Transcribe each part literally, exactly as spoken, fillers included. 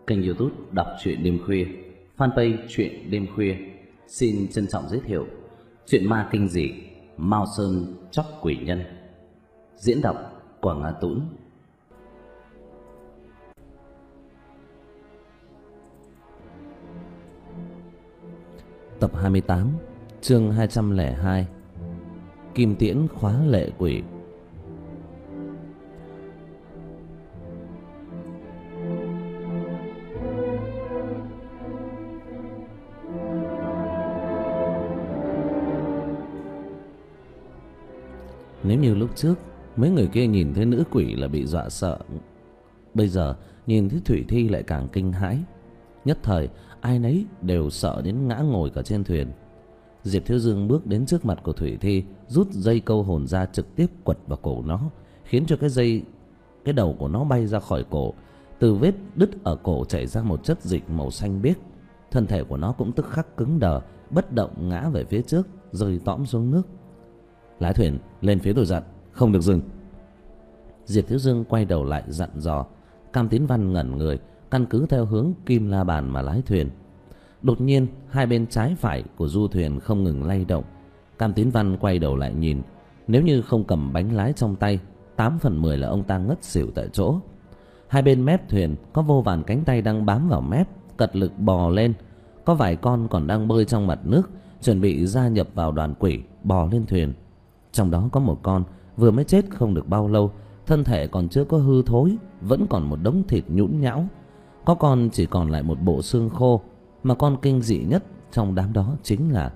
kênh YouTube Đọc truyện đêm khuya, fanpage truyện đêm khuya xin trân trọng giới thiệu truyện ma kinh dị Mao Sơn Chóc Quỷ Nhân. Diễn đọc Quảng Á Tũng. Tập hai mươi tám, chương hai trăm lẻ hai. Kim tiễn khóa lệ quỷ. Nếu như lúc trước mấy người kia nhìn thấy nữ quỷ là bị dọa sợ, bây giờ nhìn thấy Thủy Thi lại càng kinh hãi. Nhất thời ai nấy đều sợ đến ngã ngồi cả trên thuyền. Diệp Thiếu Dương bước đến trước mặt của Thủy Thi, rút dây câu hồn ra, trực tiếp quật vào cổ nó, khiến cho cái dây cái đầu của nó bay ra khỏi cổ. Từ vết đứt ở cổ chảy ra một chất dịch màu xanh biếc. Thân thể của nó cũng tức khắc cứng đờ, bất động ngã về phía trước, rơi tõm xuống nước. Lái thuyền lên phía tôi dặn, không được dừng. Diệp Thiếu Dương quay đầu lại dặn dò. Cam Tín Văn ngẩn người, căn cứ theo hướng Kim La Bàn mà lái thuyền. Đột nhiên hai bên trái phải của du thuyền không ngừng lay động. Cam Tín Văn quay đầu lại nhìn, nếu như không cầm bánh lái trong tay, tám phần mười là ông ta ngất xỉu tại chỗ. Hai bên mép thuyền có vô vàn cánh tay đang bám vào mép, cật lực bò lên. Có vài con còn đang bơi trong mặt nước, chuẩn bị gia nhập vào đoàn quỷ bò lên thuyền. Trong đó có một con vừa mới chết không được bao lâu, thân thể còn chưa có hư thối, vẫn còn một đống thịt nhũn nhão. Có con chỉ còn lại một bộ xương khô. Mà con kinh dị nhất trong đám đó chính là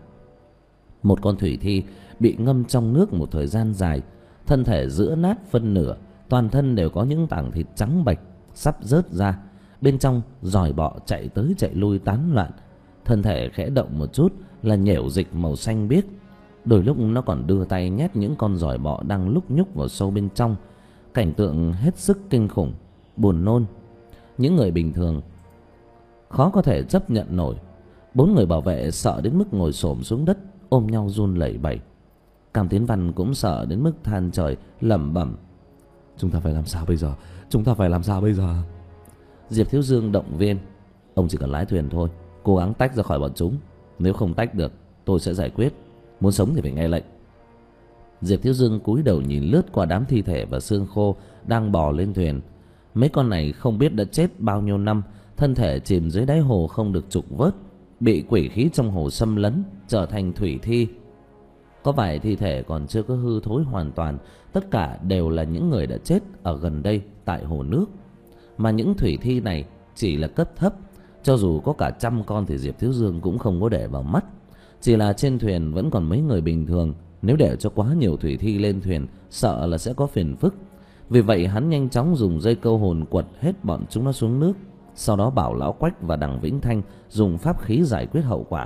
một con Thủy Thi bị ngâm trong nước một thời gian dài, thân thể giữa nát phân nửa, toàn thân đều có những tảng thịt trắng bệch sắp rớt ra, bên trong giòi bọ chạy tới chạy lui tán loạn. Thân thể khẽ động một chút là nhểu dịch màu xanh biếc. Đôi lúc nó còn đưa tay nhét những con giòi bọ đang lúc nhúc vào sâu bên trong. Cảnh tượng hết sức kinh khủng, buồn nôn. Những người bình thường khó có thể chấp nhận nổi. Bốn người bảo vệ sợ đến mức ngồi xổm xuống đất, ôm nhau run lẩy bẩy. Cam Tiến Văn cũng sợ đến mức than trời, lẩm bẩm: chúng ta phải làm sao bây giờ? Chúng ta phải làm sao bây giờ? Diệp Thiếu Dương động viên: ông chỉ cần lái thuyền thôi, cố gắng tách ra khỏi bọn chúng. Nếu không tách được, tôi sẽ giải quyết. Muốn sống thì phải nghe lệnh. Diệp Thiếu Dương cúi đầu nhìn lướt qua đám thi thể và xương khô đang bò lên thuyền. Mấy con này không biết đã chết bao nhiêu năm, thân thể chìm dưới đáy hồ không được trục vớt, bị quỷ khí trong hồ xâm lấn, trở thành thủy thi. Có vài thi thể còn chưa có hư thối hoàn toàn, tất cả đều là những người đã chết ở gần đây tại hồ nước. Mà những thủy thi này chỉ là cấp thấp, cho dù có cả trăm con thì Diệp Thiếu Dương cũng không có để vào mắt. Chỉ là trên thuyền vẫn còn mấy người bình thường, nếu để cho quá nhiều thủy thi lên thuyền, sợ là sẽ có phiền phức. Vì vậy hắn nhanh chóng dùng dây câu hồn quật hết bọn chúng nó xuống nước, sau đó bảo Lão Quách và Đằng Vĩnh Thanh dùng pháp khí giải quyết hậu quả.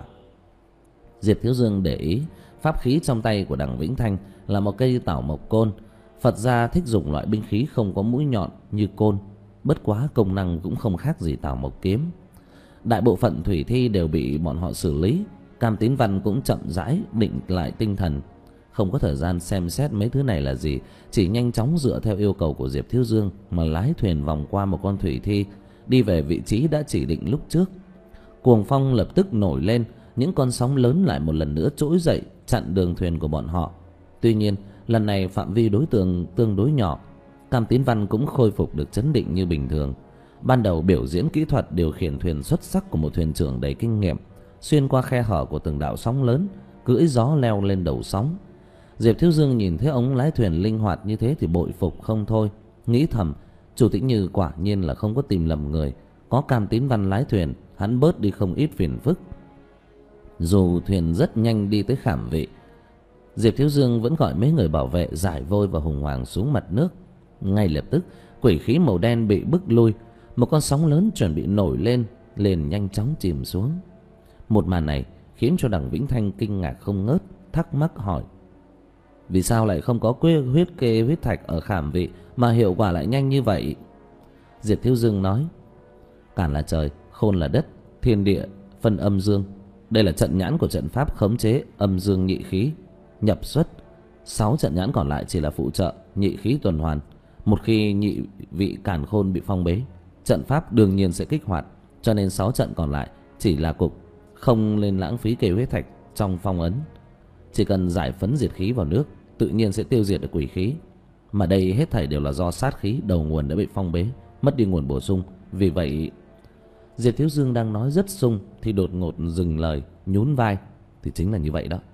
Diệp Thiếu Dương để ý, pháp khí trong tay của Đằng Vĩnh Thanh là một cây tảo mộc côn. Phật gia thích dùng loại binh khí không có mũi nhọn như côn, bất quá công năng cũng không khác gì tảo mộc kiếm. Đại bộ phận thủy thi đều bị bọn họ xử lý. Cam Tín Văn cũng chậm rãi định lại tinh thần, không có thời gian xem xét mấy thứ này là gì, chỉ nhanh chóng dựa theo yêu cầu của Diệp Thiếu Dương mà lái thuyền vòng qua một con thủy thi, đi về vị trí đã chỉ định lúc trước. Cuồng phong lập tức nổi lên, những con sóng lớn lại một lần nữa trỗi dậy chặn đường thuyền của bọn họ. Tuy nhiên lần này phạm vi đối tượng tương đối nhỏ, Cam Tín Văn cũng khôi phục được chấn định như bình thường. Ban đầu biểu diễn kỹ thuật điều khiển thuyền xuất sắc của một thuyền trưởng đầy kinh nghiệm, xuyên qua khe hở của từng đạo sóng lớn, cưỡi gió leo lên đầu sóng. Diệp Thiếu Dương nhìn thấy ông lái thuyền linh hoạt như thế thì bội phục không thôi, nghĩ thầm Chủ Tĩnh Như quả nhiên là không có tìm lầm người, có Cam Tín Văn lái thuyền, hắn bớt đi không ít phiền phức. Dù thuyền rất nhanh đi tới Khảm Vị, Diệp Thiếu Dương vẫn gọi mấy người bảo vệ giải vôi và hùng hoàng xuống mặt nước. Ngay lập tức quỷ khí màu đen bị bức lui, một con sóng lớn chuẩn bị nổi lên liền nhanh chóng chìm xuống. Một màn này khiến cho Đằng Vĩnh Thanh kinh ngạc không ngớt, thắc mắc hỏi: vì sao lại không có quê huyết kê huyết thạch ở Khảm Vị mà hiệu quả lại nhanh như vậy? Diệp Thiếu Dương nói: cản là trời, khôn là đất, thiên địa phân âm dương. Đây là trận nhãn của trận pháp khống chế âm dương nhị khí nhập xuất. Sáu trận nhãn còn lại chỉ là phụ trợ nhị khí tuần hoàn. Một khi nhị vị càn khôn bị phong bế, trận pháp đương nhiên sẽ kích hoạt, cho nên sáu trận còn lại chỉ là cục, không nên lãng phí kêu huyết thạch trong phong ấn. Chỉ cần giải phấn diệt khí vào nước, tự nhiên sẽ tiêu diệt được quỷ khí. Mà đây hết thảy đều là do sát khí đầu nguồn đã bị phong bế, mất đi nguồn bổ sung. Vì vậy Diệp Thiếu Dương đang nói rất sung thì đột ngột dừng lời, nhún vai. Thì chính là như vậy đó.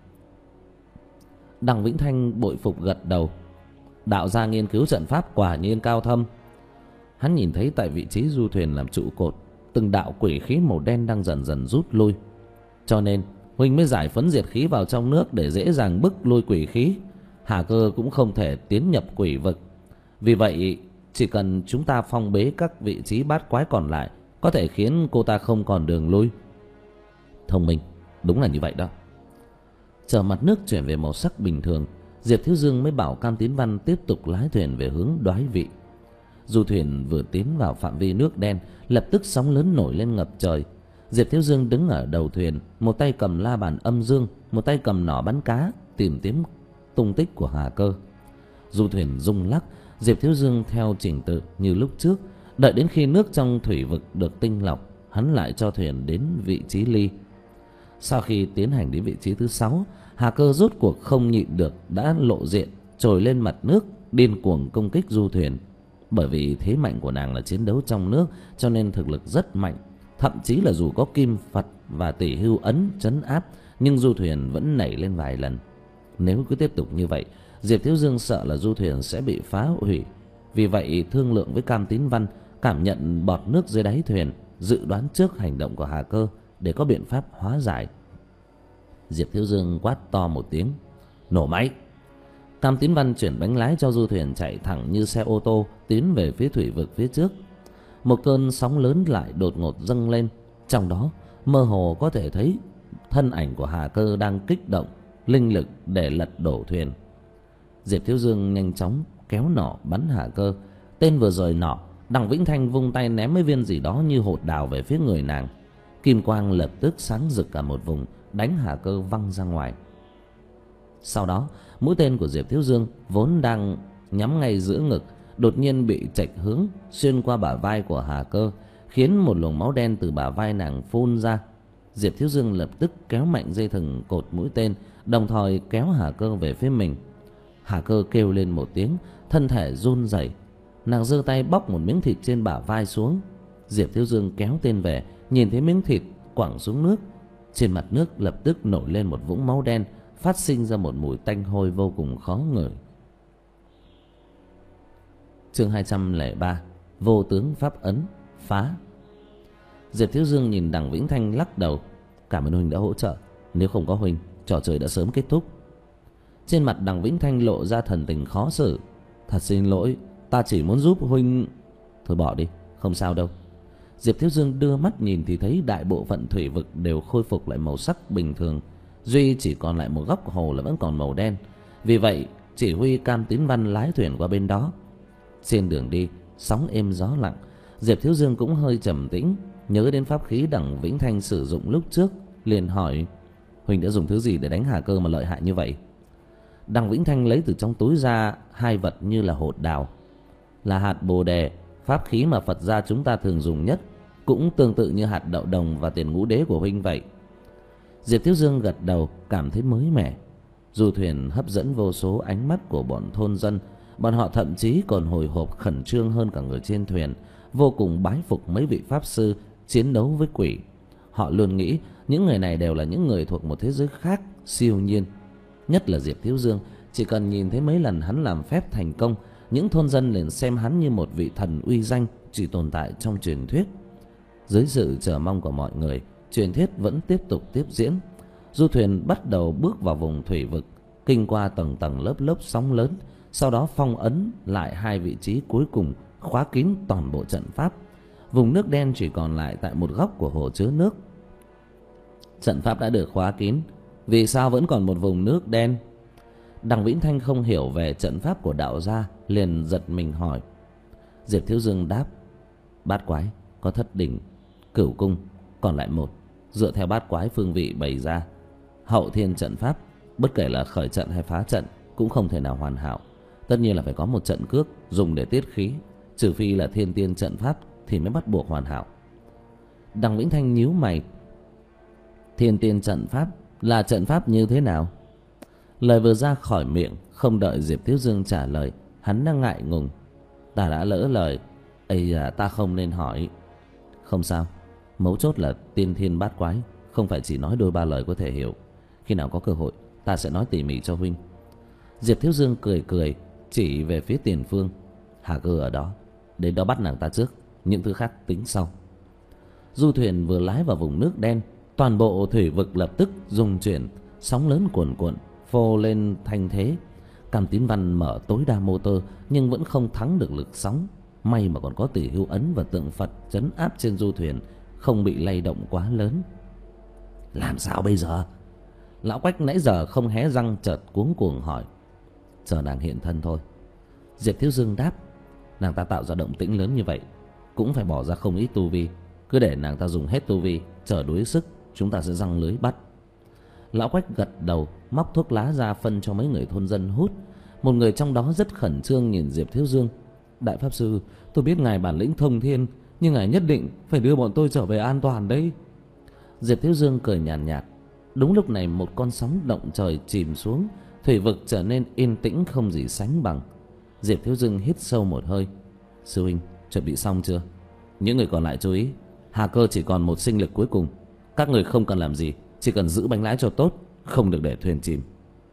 Đằng Vĩnh Thanh bội phục gật đầu. Đạo gia nghiên cứu trận pháp quả nhiên cao thâm. Hắn nhìn thấy tại vị trí du thuyền làm trụ cột, từng đạo quỷ khí màu đen đang dần dần rút lui. Cho nên huynh mới giải phấn diệt khí vào trong nước để dễ dàng bức lui quỷ khí. Hà Cơ cũng không thể tiến nhập quỷ vực. Vì vậy chỉ cần chúng ta phong bế các vị trí bát quái còn lại, có thể khiến cô ta không còn đường lui. Thông minh, đúng là như vậy đó. Chờ mặt nước chuyển về màu sắc bình thường, Diệp Thiếu Dương mới bảo Cam Tín Văn tiếp tục lái thuyền về hướng Đoái Vị. Du thuyền vừa tiến vào phạm vi nước đen, lập tức sóng lớn nổi lên ngập trời. Diệp Thiếu Dương đứng ở đầu thuyền, một tay cầm la bàn âm dương, một tay cầm nỏ bắn cá, tìm kiếm tung tích của Hà Cơ. Du thuyền rung lắc, Diệp Thiếu Dương theo trình tự như lúc trước, đợi đến khi nước trong thủy vực được tinh lọc, hắn lại cho thuyền đến vị trí ly. Sau khi tiến hành đến vị trí thứ sáu, Hà Cơ rốt cuộc không nhịn được đã lộ diện, trồi lên mặt nước, điên cuồng công kích du thuyền. Bởi vì thế mạnh của nàng là chiến đấu trong nước, cho nên thực lực rất mạnh. Thậm chí là dù có kim Phật và tỷ hưu ấn trấn áp, nhưng du thuyền vẫn nảy lên vài lần. Nếu cứ tiếp tục như vậy, Diệp Thiếu Dương sợ là du thuyền sẽ bị phá hủy. Vì vậy thương lượng với Cam Tín Văn, cảm nhận bọt nước dưới đáy thuyền, dự đoán trước hành động của Hà Cơ để có biện pháp hóa giải. Diệp Thiếu Dương quát to một tiếng, nổ máy. Cam Tín Văn chuyển bánh lái cho du thuyền chạy thẳng như xe ô tô tiến về phía thủy vực phía trước. Một cơn sóng lớn lại đột ngột dâng lên, trong đó mơ hồ có thể thấy thân ảnh của Hà Cơ đang kích động linh lực để lật đổ thuyền. Diệp Thiếu Dương nhanh chóng kéo nỏ bắn Hà Cơ. Tên vừa rời nỏ, Đằng Vĩnh Thanh vung tay ném mấy viên gì đó như hột đào về phía người nàng. Kim quang lập tức sáng rực cả một vùng, đánh Hà Cơ văng ra ngoài. Sau đó mũi tên của Diệp Thiếu Dương vốn đang nhắm ngay giữa ngực, đột nhiên bị chệch hướng xuyên qua bả vai của Hà Cơ, khiến một luồng máu đen từ bả vai nàng phun ra. Diệp Thiếu Dương lập tức kéo mạnh dây thừng cột mũi tên, đồng thời kéo Hà Cơ về phía mình. Hà Cơ kêu lên một tiếng, thân thể run rẩy. Nàng giơ tay bóc một miếng thịt trên bả vai xuống. Diệp Thiếu Dương kéo tên về, nhìn thấy miếng thịt quẳng xuống nước. Trên mặt nước lập tức nổi lên một vũng máu đen, phát sinh ra một mùi tanh hôi vô cùng khó ngửi. Chương hai trăm lẻ ba, vô tướng pháp ấn phá. Diệp Thiếu Dương nhìn Đằng Vĩnh Thanh lắc đầu, cảm ơn huynh đã hỗ trợ, nếu không có huynh, trò chơi đã sớm kết thúc. Trên mặt Đằng Vĩnh Thanh lộ ra thần tình khó xử. Thật xin lỗi, ta chỉ muốn giúp huynh. Thôi bỏ đi, không sao đâu. Diệp Thiếu Dương đưa mắt nhìn thì thấy đại bộ phận thủy vực đều khôi phục lại màu sắc bình thường, duy chỉ còn lại một góc hồ là vẫn còn màu đen. Vì vậy chỉ huy Cam Tín Văn lái thuyền qua bên đó. Trên đường đi sóng êm gió lặng, Diệp Thiếu Dương cũng hơi trầm tĩnh, nhớ đến pháp khí Đằng Vĩnh Thanh sử dụng lúc trước, liền hỏi: huynh đã dùng thứ gì để đánh Hà Cơ mà lợi hại như vậy? Đằng Vĩnh Thanh lấy từ trong túi ra hai vật như là hột đào, là hạt bồ đề, pháp khí mà Phật gia chúng ta thường dùng nhất, cũng tương tự như hạt đậu đồng và tiền ngũ đế của huynh vậy. Diệp Thiếu Dương gật đầu, cảm thấy mới mẻ. Du thuyền hấp dẫn vô số ánh mắt của bọn thôn dân, bọn họ thậm chí còn hồi hộp khẩn trương hơn cả người trên thuyền, vô cùng bái phục mấy vị pháp sư chiến đấu với quỷ. Họ luôn nghĩ những người này đều là những người thuộc một thế giới khác, siêu nhiên. Nhất là Diệp Thiếu Dương, chỉ cần nhìn thấy mấy lần hắn làm phép thành công, những thôn dân liền xem hắn như một vị thần uy danh chỉ tồn tại trong truyền thuyết. Dưới sự chờ mong của mọi người, truyền thuyết vẫn tiếp tục tiếp diễn. Du thuyền bắt đầu bước vào vùng thủy vực, kinh qua tầng tầng lớp lớp sóng lớn, sau đó phong ấn lại hai vị trí cuối cùng, khóa kín toàn bộ trận pháp. Vùng nước đen chỉ còn lại tại một góc của hồ chứa nước. Trận pháp đã được khóa kín, vì sao vẫn còn một vùng nước đen? Đằng Vĩnh Thanh không hiểu về trận pháp của đạo gia, liền giật mình hỏi. Diệp Thiếu Dương đáp: bát quái có thất đỉnh, cửu cung, còn lại một, dựa theo bát quái phương vị bày ra. Hậu thiên trận pháp, bất kể là khởi trận hay phá trận, cũng không thể nào hoàn hảo. Tất nhiên là phải có một trận cước dùng để tiết khí, trừ phi là thiên tiên trận pháp thì mới bắt buộc hoàn hảo. Đằng Vĩnh Thanh nhíu mày. Thiên tiên trận pháp là trận pháp như thế nào? Lời vừa ra khỏi miệng, không đợi Diệp Thiếu Dương trả lời, hắn đang ngại ngùng. Ta đã lỡ lời. Ây à, ta không nên hỏi. Không sao, mấu chốt là tiên thiên bát quái, không phải chỉ nói đôi ba lời có thể hiểu. Khi nào có cơ hội ta sẽ nói tỉ mỉ cho huynh. Diệp Thiếu Dương cười cười, chỉ về phía tiền phương. Hà Cơ ở đó, đến đó bắt nàng ta trước, những thứ khác tính sau. Du thuyền vừa lái vào vùng nước đen, toàn bộ thủy vực lập tức rung chuyển, sóng lớn cuồn cuộn phô lên thanh thế. Cam Tín Văn mở tối đa motor nhưng vẫn không thắng được lực sóng. May mà còn có Tỷ Hưu ấn và tượng Phật trấn áp trên du thuyền, không bị lay động quá lớn. Làm sao bây giờ? Lão Quách nãy giờ không hé răng chợt cuống cuồng hỏi. Chờ nàng hiện thân thôi. Diệp Thiếu Dương đáp. Nàng ta tạo ra động tĩnh lớn như vậy cũng phải bỏ ra không ít tu vi. Cứ để nàng ta dùng hết tu vi, chờ đuối sức chúng ta sẽ giăng lưới bắt. Lão Quách gật đầu, móc thuốc lá ra phân cho mấy người thôn dân hút. Một người trong đó rất khẩn trương nhìn Diệp Thiếu Dương. Đại pháp sư, tôi biết ngài bản lĩnh thông thiên, nhưng ngài nhất định phải đưa bọn tôi trở về an toàn đấy. Diệp Thiếu Dương cười nhàn nhạt, nhạt. Đúng lúc này một con sóng động trời chìm xuống, thủy vực trở nên yên tĩnh không gì sánh bằng. Diệp Thiếu Dương hít sâu một hơi. Sư huynh, chuẩn bị xong chưa? Những người còn lại chú ý, Hà Cơ chỉ còn một sinh lực cuối cùng. Các người không cần làm gì, chỉ cần giữ bánh lái cho tốt, không được để thuyền chìm.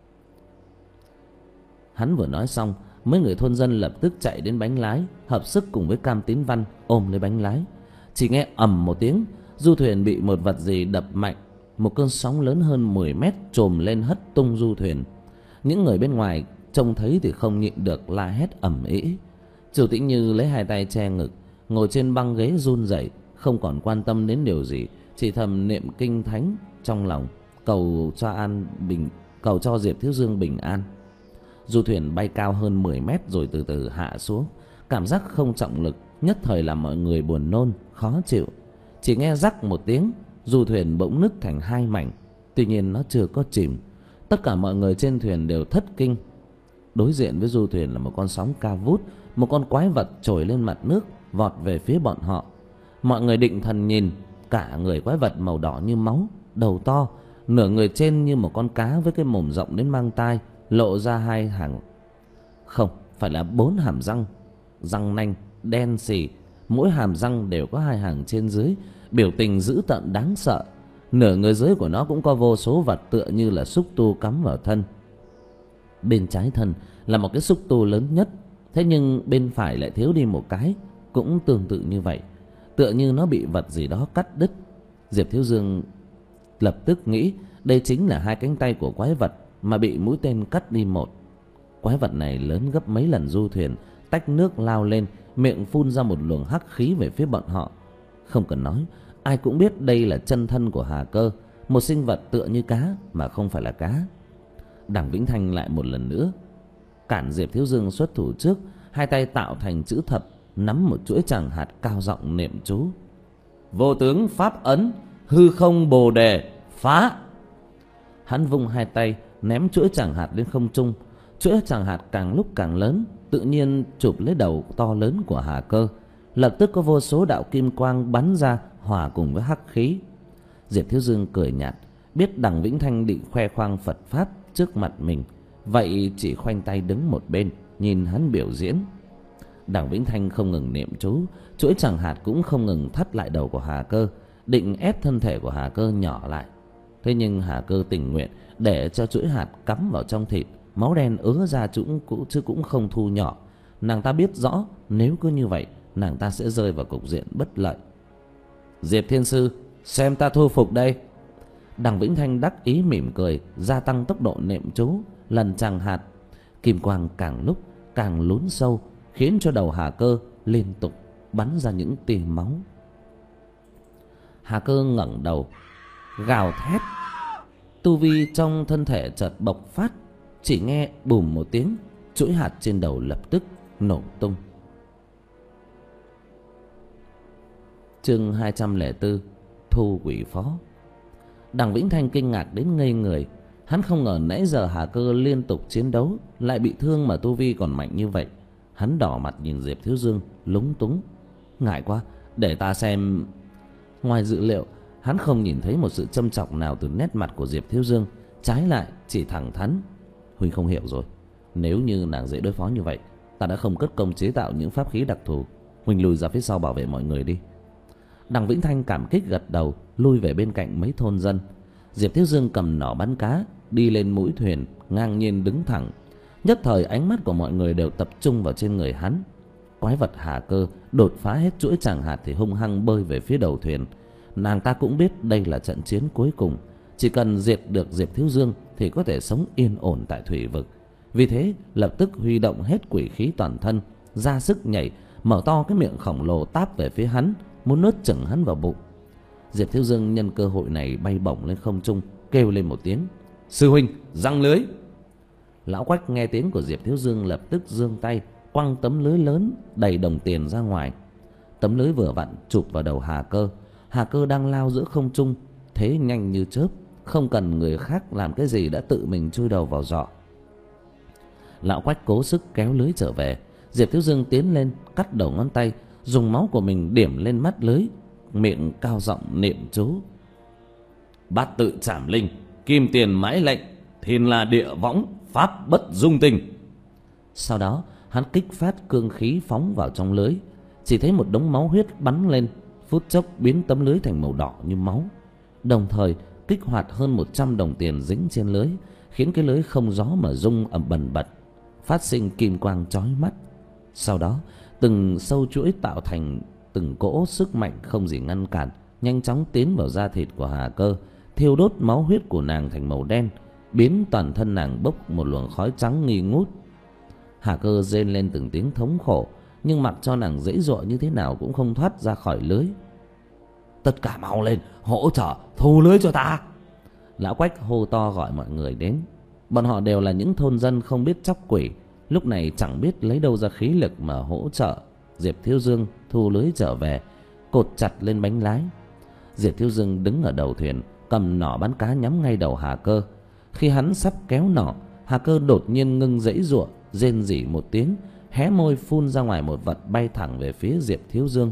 Hắn vừa nói xong, mấy người thôn dân lập tức chạy đến bánh lái, hợp sức cùng với Cam Tín Văn ôm lấy bánh lái. Chỉ nghe ầm một tiếng, du thuyền bị một vật gì đập mạnh. Một cơn sóng lớn hơn mười mét trồm lên hất tung du thuyền. Những người bên ngoài trông thấy thì không nhịn được la hét ầm ĩ. Chủ Tĩnh Như lấy hai tay che ngực, ngồi trên băng ghế run rẩy, không còn quan tâm đến điều gì, chỉ thầm niệm kinh thánh trong lòng, cầu cho an bình, cầu cho Diệp Thiếu Dương bình an. Du thuyền bay cao hơn mười mét rồi từ từ hạ xuống, cảm giác không trọng lực nhất thời làm mọi người buồn nôn, khó chịu. Chỉ nghe rắc một tiếng, du thuyền bỗng nứt thành hai mảnh. Tuy nhiên nó chưa có chìm. Tất cả mọi người trên thuyền đều thất kinh. Đối diện với du thuyền là một con sóng cao vút, một con quái vật trồi lên mặt nước, vọt về phía bọn họ. Mọi người định thần nhìn, cả người quái vật màu đỏ như máu, đầu to, nửa người trên như một con cá với cái mồm rộng đến mang tai, lộ ra hai hàng, không, phải là bốn hàm răng, răng nanh đen xì, mỗi hàm răng đều có hai hàng trên dưới, biểu tình dữ tợn đáng sợ. Nửa người dưới của nó cũng có vô số vật tựa như là xúc tu cắm vào thân. Bên trái thân là một cái xúc tu lớn nhất, thế nhưng bên phải lại thiếu đi một cái, cũng tương tự như vậy, tựa như nó bị vật gì đó cắt đứt. Diệp Thiếu Dương lập tức nghĩ đây chính là hai cánh tay của quái vật mà bị mũi tên cắt đi một. Quái vật này lớn gấp mấy lần du thuyền, tách nước lao lên, miệng phun ra một luồng hắc khí về phía bọn họ. Không cần nói, ai cũng biết đây là chân thân của Hà Cơ, một sinh vật tựa như cá mà không phải là cá. Đằng Vĩnh Thanh lại một lần nữa cản Diệp Thiếu Dương xuất thủ trước, hai tay tạo thành chữ thập, nắm một chuỗi tràng hạt cao giọng niệm chú. Vô tướng pháp ấn, hư không bồ đề, phá. Hắn vung hai tay ném chuỗi tràng hạt lên không trung. Chuỗi tràng hạt càng lúc càng lớn, tự nhiên chụp lấy đầu to lớn của Hà Cơ. Lập tức có vô số đạo kim quang bắn ra, hòa cùng với hắc khí. Diệp Thiếu Dương cười nhạt, biết đằng Vĩnh Thanh định khoe khoang Phật pháp trước mặt mình, vậy chỉ khoanh tay đứng một bên nhìn hắn biểu diễn. Đằng Vĩnh Thanh không ngừng niệm chú, chuỗi tràng hạt cũng không ngừng thắt lại đầu của Hà Cơ, định ép thân thể của Hà Cơ nhỏ lại. Thế nhưng Hà Cơ tình nguyện để cho chuỗi hạt cắm vào trong thịt, máu đen ứa ra chúng cũng chứ cũng không thu nhỏ. Nàng ta biết rõ nếu cứ như vậy nàng ta sẽ rơi vào cục diện bất lợi. Diệp Thiên Sư, xem ta thu phục đây. Đằng Vĩnh Thanh đắc ý mỉm cười, gia tăng tốc độ niệm chú. Lần tràng hạt, kim quang càng lúc càng lún sâu, khiến cho đầu Hà Cơ liên tục bắn ra những tia máu. Hà Cơ ngẩng đầu gào thét, tu vi trong thân thể chợt bộc phát. Chỉ nghe bùm một tiếng, chuỗi hạt trên đầu lập tức nổ tung. Chương hai trăm lẻ bốn, thu quỷ phó. Đằng Vĩnh Thanh kinh ngạc đến ngây người. Hắn không ngờ nãy giờ Hà Cơ liên tục chiến đấu lại bị thương mà tu vi còn mạnh như vậy. Hắn đỏ mặt nhìn Diệp Thiếu Dương, lúng túng. Ngại quá, để ta xem. Ngoài dự liệu, hắn không nhìn thấy một sự châm chọc nào từ nét mặt của Diệp Thiếu Dương, trái lại chỉ thẳng thắn: "Huynh không hiểu rồi, nếu như nàng dễ đối phó như vậy, ta đã không cất công chế tạo những pháp khí đặc thù. Huynh lùi ra phía sau bảo vệ mọi người đi." Đằng Vĩnh Thanh cảm kích gật đầu, lui về bên cạnh mấy thôn dân. Diệp Thiếu Dương cầm nỏ bắn cá, đi lên mũi thuyền, ngang nhiên đứng thẳng. Nhất thời ánh mắt của mọi người đều tập trung vào trên người hắn. Quái vật Hà Cơ đột phá hết chuỗi tràng hạt thì hung hăng bơi về phía đầu thuyền. Nàng ta cũng biết đây là trận chiến cuối cùng, chỉ cần diệt được Diệp Thiếu Dương thì có thể sống yên ổn tại thủy vực. Vì thế lập tức huy động hết quỷ khí toàn thân, ra sức nhảy, mở to cái miệng khổng lồ táp về phía hắn, muốn nuốt chửng hắn vào bụng. Diệp Thiếu Dương nhân cơ hội này bay bổng lên không trung, kêu lên một tiếng: "Sư huynh, giăng lưới!" Lão Quách nghe tiếng của Diệp Thiếu Dương lập tức giương tay quăng tấm lưới lớn đầy đồng tiền ra ngoài. Tấm lưới vừa vặn chụp vào đầu Hà Cơ. Hà Cơ đang lao giữa không trung, thế nhanh như chớp, không cần người khác làm cái gì đã tự mình chui đầu vào giỏ. Lão Quách cố sức kéo lưới trở về. Diệp Thiếu Dương tiến lên, cắt đầu ngón tay, dùng máu của mình điểm lên mắt lưới, miệng cao giọng niệm chú: "Bát tự trảm linh, kim tiền mãi lệnh, thiên la địa võng, pháp bất dung tình." Sau đó hắn kích phát cương khí phóng vào trong lưới. Chỉ thấy một đống máu huyết bắn lên, phút chốc biến tấm lưới thành màu đỏ như máu, đồng thời kích hoạt hơn một trăm đồng tiền dính trên lưới, khiến cái lưới không gió mà rung ầm bần bật, phát sinh kim quang chói mắt. Sau đó từng sâu chuỗi tạo thành từng cỗ sức mạnh không gì ngăn cản, nhanh chóng tiến vào da thịt của Hà Cơ, thiêu đốt máu huyết của nàng thành màu đen, biến toàn thân nàng bốc một luồng khói trắng nghi ngút. Hà Cơ rên lên từng tiếng thống khổ, nhưng mặc cho nàng giãy giụa như thế nào cũng không thoát ra khỏi lưới. "Tất cả mau lên, hỗ trợ thu lưới cho ta!" Lão Quách hô to gọi mọi người đến. Bọn họ đều là những thôn dân không biết chóc quỷ, lúc này chẳng biết lấy đâu ra khí lực mà hỗ trợ Diệp Thiếu Dương thu lưới trở về, cột chặt lên bánh lái. Diệp Thiếu Dương đứng ở đầu thuyền, cầm nỏ bắn cá nhắm ngay đầu Hà Cơ. Khi hắn sắp kéo nỏ, Hà Cơ đột nhiên ngưng giãy giụa, rên rỉ một tiếng, hé môi phun ra ngoài một vật bay thẳng về phía Diệp Thiếu Dương.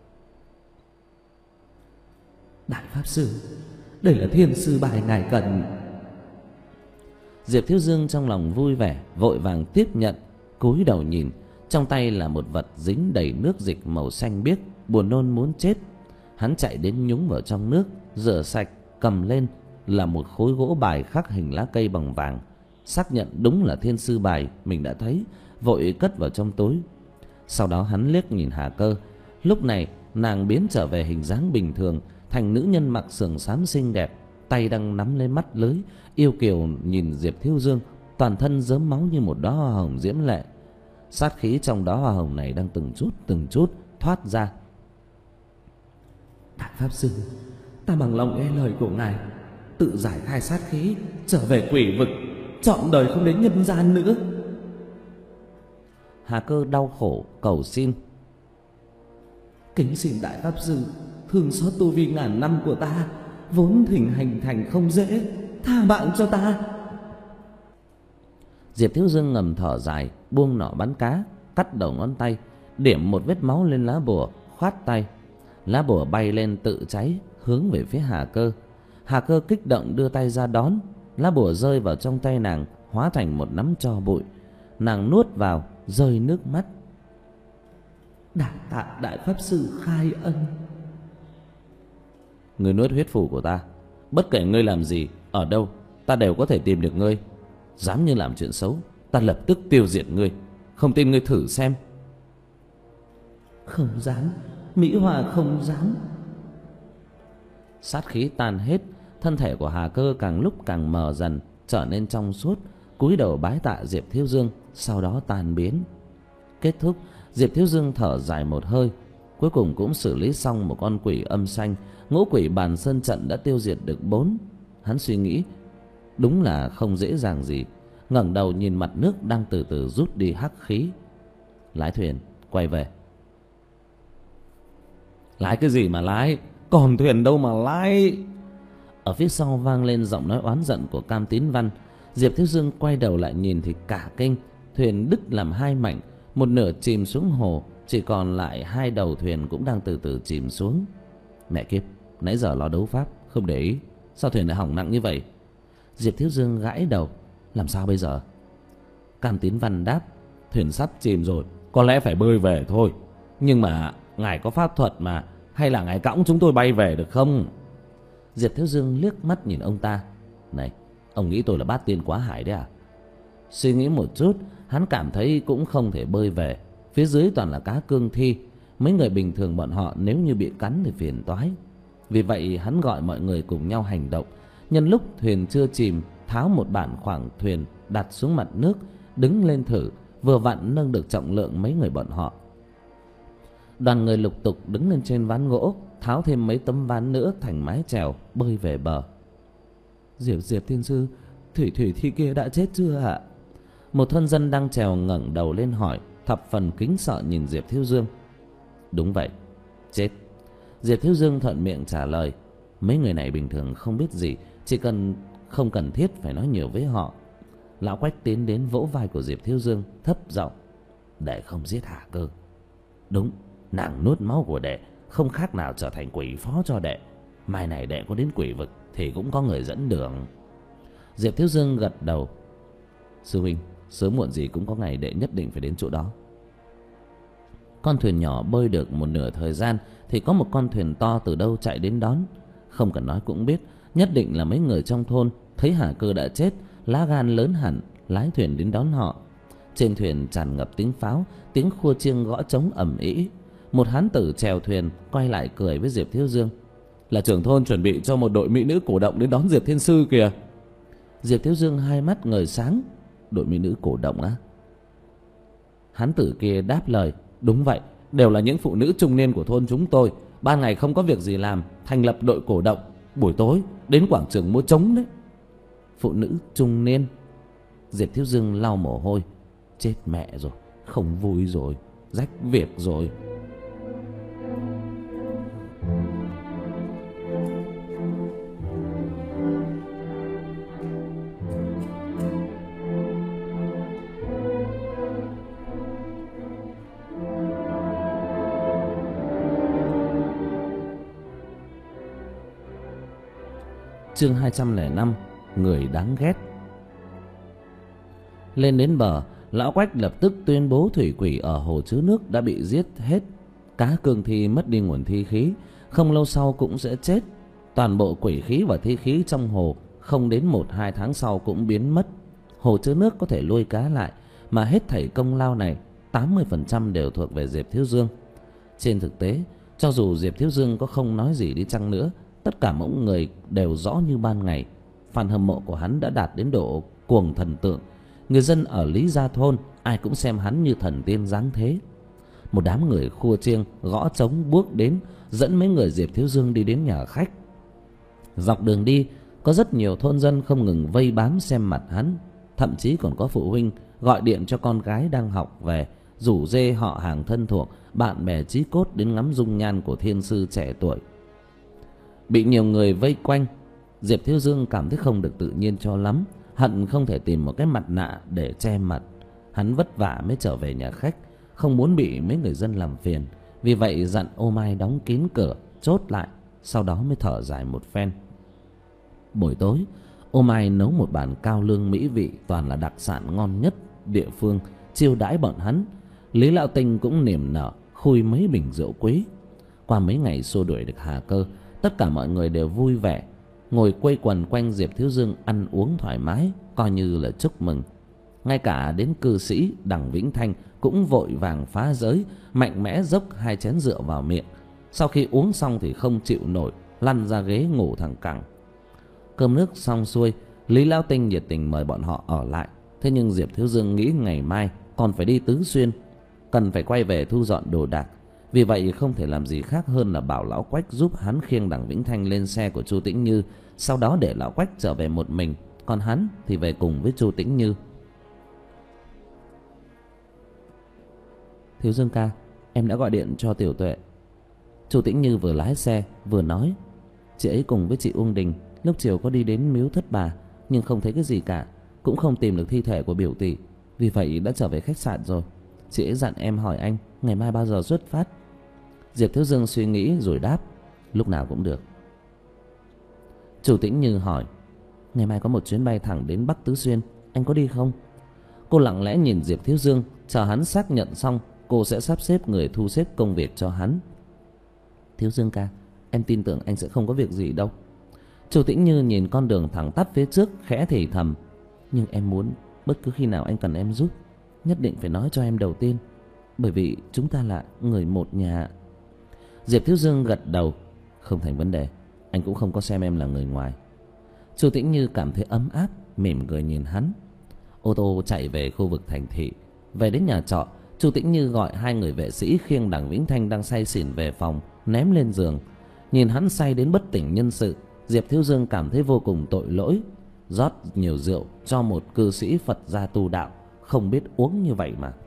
"Đại pháp sư, đây là thiên sư bài ngài cần." Diệp Thiếu Dương trong lòng vui vẻ, vội vàng tiếp nhận, cúi đầu nhìn, trong tay là một vật dính đầy nước dịch màu xanh biếc, buồn nôn muốn chết. Hắn chạy đến nhúng vào trong nước, rửa sạch, cầm lên là một khối gỗ bài khắc hình lá cây bằng vàng, xác nhận đúng là thiên sư bài mình đã thấy, vội cất vào trong túi. Sau đó hắn liếc nhìn Hà Cơ. Lúc này nàng biến trở về hình dáng bình thường, thành nữ nhân mặc sườn xám xinh đẹp, tay đang nắm lấy mắt lưới, yêu kiều nhìn Diệp Thiếu Dương, toàn thân rớm máu như một đóa hoa hồng diễm lệ. Sát khí trong đóa hoa hồng này đang từng chút từng chút thoát ra. "Đại pháp sư, ta bằng lòng nghe lời của ngài, tự giải khai sát khí, trở về quỷ vực, trọn đời không đến nhân gian nữa." Hà Cơ đau khổ cầu xin: "Kính xin đại pháp sư thương xót tu vi ngàn năm của ta, vốn thỉnh hành thành không dễ, tha mạng cho ta." Diệp Thiếu Dương ngầm thở dài, buông nỏ bắn cá, cắt đầu ngón tay, điểm một vết máu lên lá bùa, khoát tay. Lá bùa bay lên tự cháy, hướng về phía Hà Cơ. Hà Cơ kích động đưa tay ra đón, lá bùa rơi vào trong tay nàng, hóa thành một nắm tro bụi. Nàng nuốt vào, rơi nước mắt: "Đa tạ đại pháp sư khai ân." "Ngươi nuốt huyết phù của ta, bất kể ngươi làm gì, ở đâu, ta đều có thể tìm được ngươi. Dám như làm chuyện xấu, ta lập tức tiêu diệt ngươi. Không tin ngươi thử xem." "Không dám, Mỹ Hòa không dám." Sát khí tan hết, thân thể của Hà Cơ càng lúc càng mờ dần, trở nên trong suốt, cúi đầu bái tạ Diệp Thiếu Dương, sau đó tan biến. Kết thúc, Diệp Thiếu Dương thở dài một hơi, cuối cùng cũng xử lý xong một con quỷ âm xanh. Ngũ quỷ bàn sơn trận đã tiêu diệt được bốn. Hắn suy nghĩ, đúng là không dễ dàng gì. Ngẩng đầu nhìn mặt nước đang từ từ rút đi hắc khí. Lái thuyền quay về. "Lái cái gì mà lái, còn thuyền đâu mà lái." Ở phía sau vang lên giọng nói oán giận của Cam Tín Văn. Diệp Thiếu Dương quay đầu lại nhìn thì cả kinh, thuyền đứt làm hai mảnh, một nửa chìm xuống hồ, chỉ còn lại hai đầu thuyền cũng đang từ từ chìm xuống. Mẹ kiếp, Nãy giờ lo đấu pháp không để ý, sao thuyền lại hỏng nặng như vậy? Diệp Thiếu Dương gãi đầu. Làm sao bây giờ? Cam Tín Văn đáp. Thuyền sắp chìm rồi, có lẽ phải bơi về thôi. Nhưng mà ngài có pháp thuật mà, hay là ngài cõng chúng tôi bay về được không? Diệp Thiếu Dương liếc mắt nhìn ông ta. Này, ông nghĩ tôi là bát tiên quá hải đấy à? Suy nghĩ một chút, hắn cảm thấy cũng không thể bơi về. Phía dưới toàn là cá cương thi, mấy người bình thường bọn họ nếu như bị cắn thì phiền toái. Vì vậy hắn gọi mọi người cùng nhau hành động. Nhân lúc thuyền chưa chìm, tháo một bản khoảng thuyền đặt xuống mặt nước, đứng lên thử, vừa vặn nâng được trọng lượng mấy người bọn họ. Đoàn người lục tục đứng lên trên ván gỗ, tháo thêm mấy tấm ván nữa thành mái chèo, bơi về bờ. Diệp Diệp Thiên Sư, thủy thủy thi kia đã chết chưa ạ? Một thôn dân đang chèo ngẩng đầu lên hỏi, thập phần kính sợ nhìn Diệp Thiếu Dương. Đúng vậy, chết. Diệp Thiếu Dương thuận miệng trả lời. Mấy người này bình thường không biết gì, chỉ cần không cần thiết phải nói nhiều với họ. Lão Quách tiến đến vỗ vai của Diệp Thiếu Dương, thấp giọng. Đệ không giết Hà Cơ. Đúng, nàng nuốt máu của đệ, không khác nào trở thành quỷ phó cho đệ. Mai này đệ có đến quỷ vực thì cũng có người dẫn đường. Diệp Thiếu Dương gật đầu. Sư huynh, sớm muộn gì cũng có ngày đệ nhất định phải đến chỗ đó. Con thuyền nhỏ bơi được một nửa thời gian thì có một con thuyền to từ đâu chạy đến đón. Không cần nói cũng biết, nhất định là mấy người trong thôn thấy Hà Cơ đã chết, lá gan lớn hẳn, lái thuyền đến đón họ. Trên thuyền tràn ngập tiếng pháo, tiếng khua chiêng gõ trống ầm ĩ. Một hán tử chèo thuyền quay lại cười với Diệp Thiếu Dương. Là trưởng thôn chuẩn bị cho một đội mỹ nữ cổ động đến đón Diệp Thiên Sư kìa. Diệp Thiếu Dương hai mắt ngời sáng. Đội mỹ nữ cổ động á? Hán tử kia đáp lời. Đúng vậy, đều là những phụ nữ trung niên của thôn chúng tôi. Ban ngày không có việc gì làm, thành lập đội cổ động, buổi tối đến quảng trường mua trống đấy. Phụ nữ trung niên? Diệp Thiếu Dương lau mồ hôi. Chết mẹ rồi, không vui rồi, rách việc rồi. Chương hai trăm lẻ năm. Người đáng ghét. Lên đến bờ, Lão Quách lập tức tuyên bố thủy quỷ ở hồ chứa nước đã bị giết hết. Cá cương thi mất đi nguồn thi khí, không lâu sau cũng sẽ chết. Toàn bộ quỷ khí và thi khí trong hồ không đến một hai tháng sau cũng biến mất. Hồ chứa nước có thể nuôi cá lại, mà hết thảy công lao này tám mươi phần trăm đều thuộc về Diệp Thiếu Dương. Trên thực tế, cho dù Diệp Thiếu Dương có không nói gì đi chăng nữa, tất cả mọi người đều rõ như ban ngày. Fan hâm mộ của hắn đã đạt đến độ cuồng thần tượng. Người dân ở Lý Gia Thôn ai cũng xem hắn như thần tiên giáng thế. Một đám người khua chiêng gõ trống bước đến, dẫn mấy người Diệp Thiếu Dương đi đến nhà khách. Dọc đường đi, có rất nhiều thôn dân không ngừng vây bám xem mặt hắn. Thậm chí còn có phụ huynh gọi điện cho con gái đang học về, rủ rê họ hàng thân thuộc, bạn bè chí cốt đến ngắm dung nhan của thiên sư trẻ tuổi. Bị nhiều người vây quanh, Diệp Thiếu Dương cảm thấy không được tự nhiên cho lắm, hận không thể tìm một cái mặt nạ để che mặt. Hắn vất vả mới trở về nhà khách, không muốn bị mấy người dân làm phiền, vì vậy dặn Ô Mai đóng kín cửa, chốt lại, sau đó mới thở dài một phen. Buổi tối, Ô Mai nấu một bàn cao lương mỹ vị, toàn là đặc sản ngon nhất địa phương, chiêu đãi bọn hắn. Lý Lão Tinh cũng niềm nở khui mấy bình rượu quý. Qua mấy ngày xua đuổi được Hà Cơ, tất cả mọi người đều vui vẻ, ngồi quây quần quanh Diệp Thiếu Dương ăn uống thoải mái, coi như là chúc mừng. Ngay cả đến cư sĩ Đằng Vĩnh Thanh cũng vội vàng phá giới, mạnh mẽ dốc hai chén rượu vào miệng. Sau khi uống xong thì không chịu nổi, lăn ra ghế ngủ thẳng cẳng. Cơm nước xong xuôi, Lý Lão Tinh nhiệt tình mời bọn họ ở lại. Thế nhưng Diệp Thiếu Dương nghĩ ngày mai còn phải đi Tứ Xuyên, cần phải quay về thu dọn đồ đạc. Vì vậy không thể làm gì khác hơn là bảo Lão Quách giúp hắn khiêng Đằng Vĩnh Thanh lên xe của Chu Tĩnh Như, sau đó để Lão Quách trở về một mình, còn hắn thì về cùng với Chu Tĩnh Như. Thiếu Dương ca, em đã gọi điện cho Tiểu Tuệ. Chu Tĩnh Như vừa lái xe vừa nói. Chị ấy cùng với chị Uông Đình lúc chiều có đi đến miếu Thất Bà, nhưng không thấy cái gì cả, cũng không tìm được thi thể của biểu tỷ, vì vậy đã trở về khách sạn rồi. Chị ấy dặn em hỏi anh ngày mai bao giờ xuất phát. Diệp Thiếu Dương suy nghĩ rồi đáp, lúc nào cũng được. Chu Tĩnh Như hỏi: Ngày mai có một chuyến bay thẳng đến Bắc Tứ Xuyên, anh có đi không? Cô lặng lẽ nhìn Diệp Thiếu Dương, chờ hắn xác nhận xong cô sẽ sắp xếp người thu xếp công việc cho hắn. Thiếu Dương ca, em tin tưởng anh sẽ không có việc gì đâu. Chu Tĩnh Như nhìn con đường thẳng tắp phía trước khẽ thì thầm: Nhưng em muốn bất cứ khi nào anh cần em giúp, nhất định phải nói cho em đầu tiên, bởi vì chúng ta là người một nhà. Diệp Thiếu Dương gật đầu: Không thành vấn đề, anh cũng không có xem em là người ngoài. Chu Tĩnh Như cảm thấy ấm áp, mỉm cười nhìn hắn. Ô tô chạy về khu vực thành thị. Về đến nhà trọ, Chu Tĩnh Như gọi hai người vệ sĩ khiêng Đằng Vĩnh Thanh đang say xỉn về phòng, ném lên giường. Nhìn hắn say đến bất tỉnh nhân sự, Diệp Thiếu Dương cảm thấy vô cùng tội lỗi. Rót nhiều rượu cho một cư sĩ Phật gia tu đạo, không biết uống như vậy mà.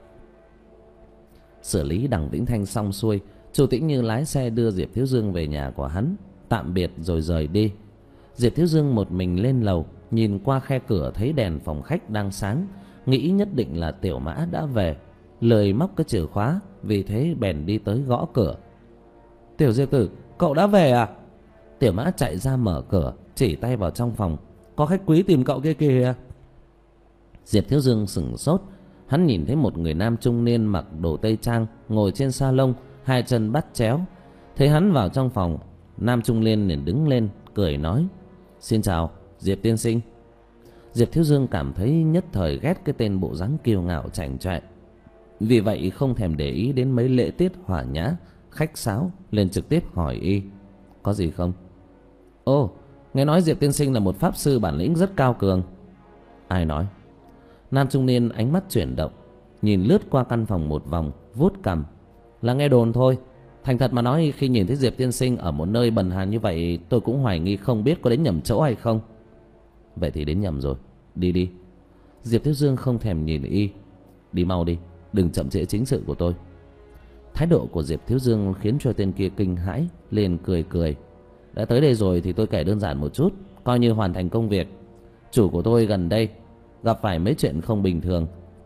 Xử lý Đằng Vĩnh Thanh xong xuôi, Chu Tĩnh Như lái xe đưa Diệp Thiếu Dương về nhà của hắn, tạm biệt rồi rời đi. Diệp Thiếu Dương một mình lên lầu, nhìn qua khe cửa thấy đèn phòng khách đang sáng, nghĩ nhất định là Tiểu Mã đã về, lười móc cái chìa khóa, vì thế bèn đi tới gõ cửa. Tiểu Diệp tử, cậu đã về à? Tiểu Mã chạy ra mở cửa, chỉ tay vào trong phòng: Có khách quý tìm cậu kia kìa. Diệp Thiếu Dương sửng sốt, hắn nhìn thấy một người nam trung niên mặc đồ tây trang ngồi trên salon, hai chân bắt chéo. Thấy hắn vào trong phòng, nam trung niên liền đứng lên cười nói: Xin chào Diệp tiên sinh. Diệp Thiếu Dương cảm thấy nhất thời ghét cái tên bộ dáng kiêu ngạo chảnh chọe, vì vậy không thèm để ý đến mấy lễ tiết hòa nhã khách sáo, liền trực tiếp hỏi y: Có gì không? Ồ, nghe nói Diệp tiên sinh là một pháp sư bản lĩnh rất cao cường. Ai nói? Nam trung niên ánh mắt chuyển động, nhìn lướt qua căn phòng một vòng, vuốt cằm: Là nghe đồn thôi. Thành thật mà nói, khi nhìn thấy Diệp tiên sinh ở một nơi bần hàn như vậy, tôi cũng hoài nghi không biết có đến nhầm chỗ hay không. Vậy thì đến nhầm rồi, đi đi. Diệp Thiếu Dương không thèm nhìn y: Đi mau đi, đừng chậm trễ chính sự của tôi. Thái độ của Diệp Thiếu Dương khiến cho tên kia kinh hãi, liền cười cười: Đã tới đây rồi thì tôi kể đơn giản một chút, coi như hoàn thành công việc. Chủ của tôi gần đây gặp phải mấy chuyện không bình thường.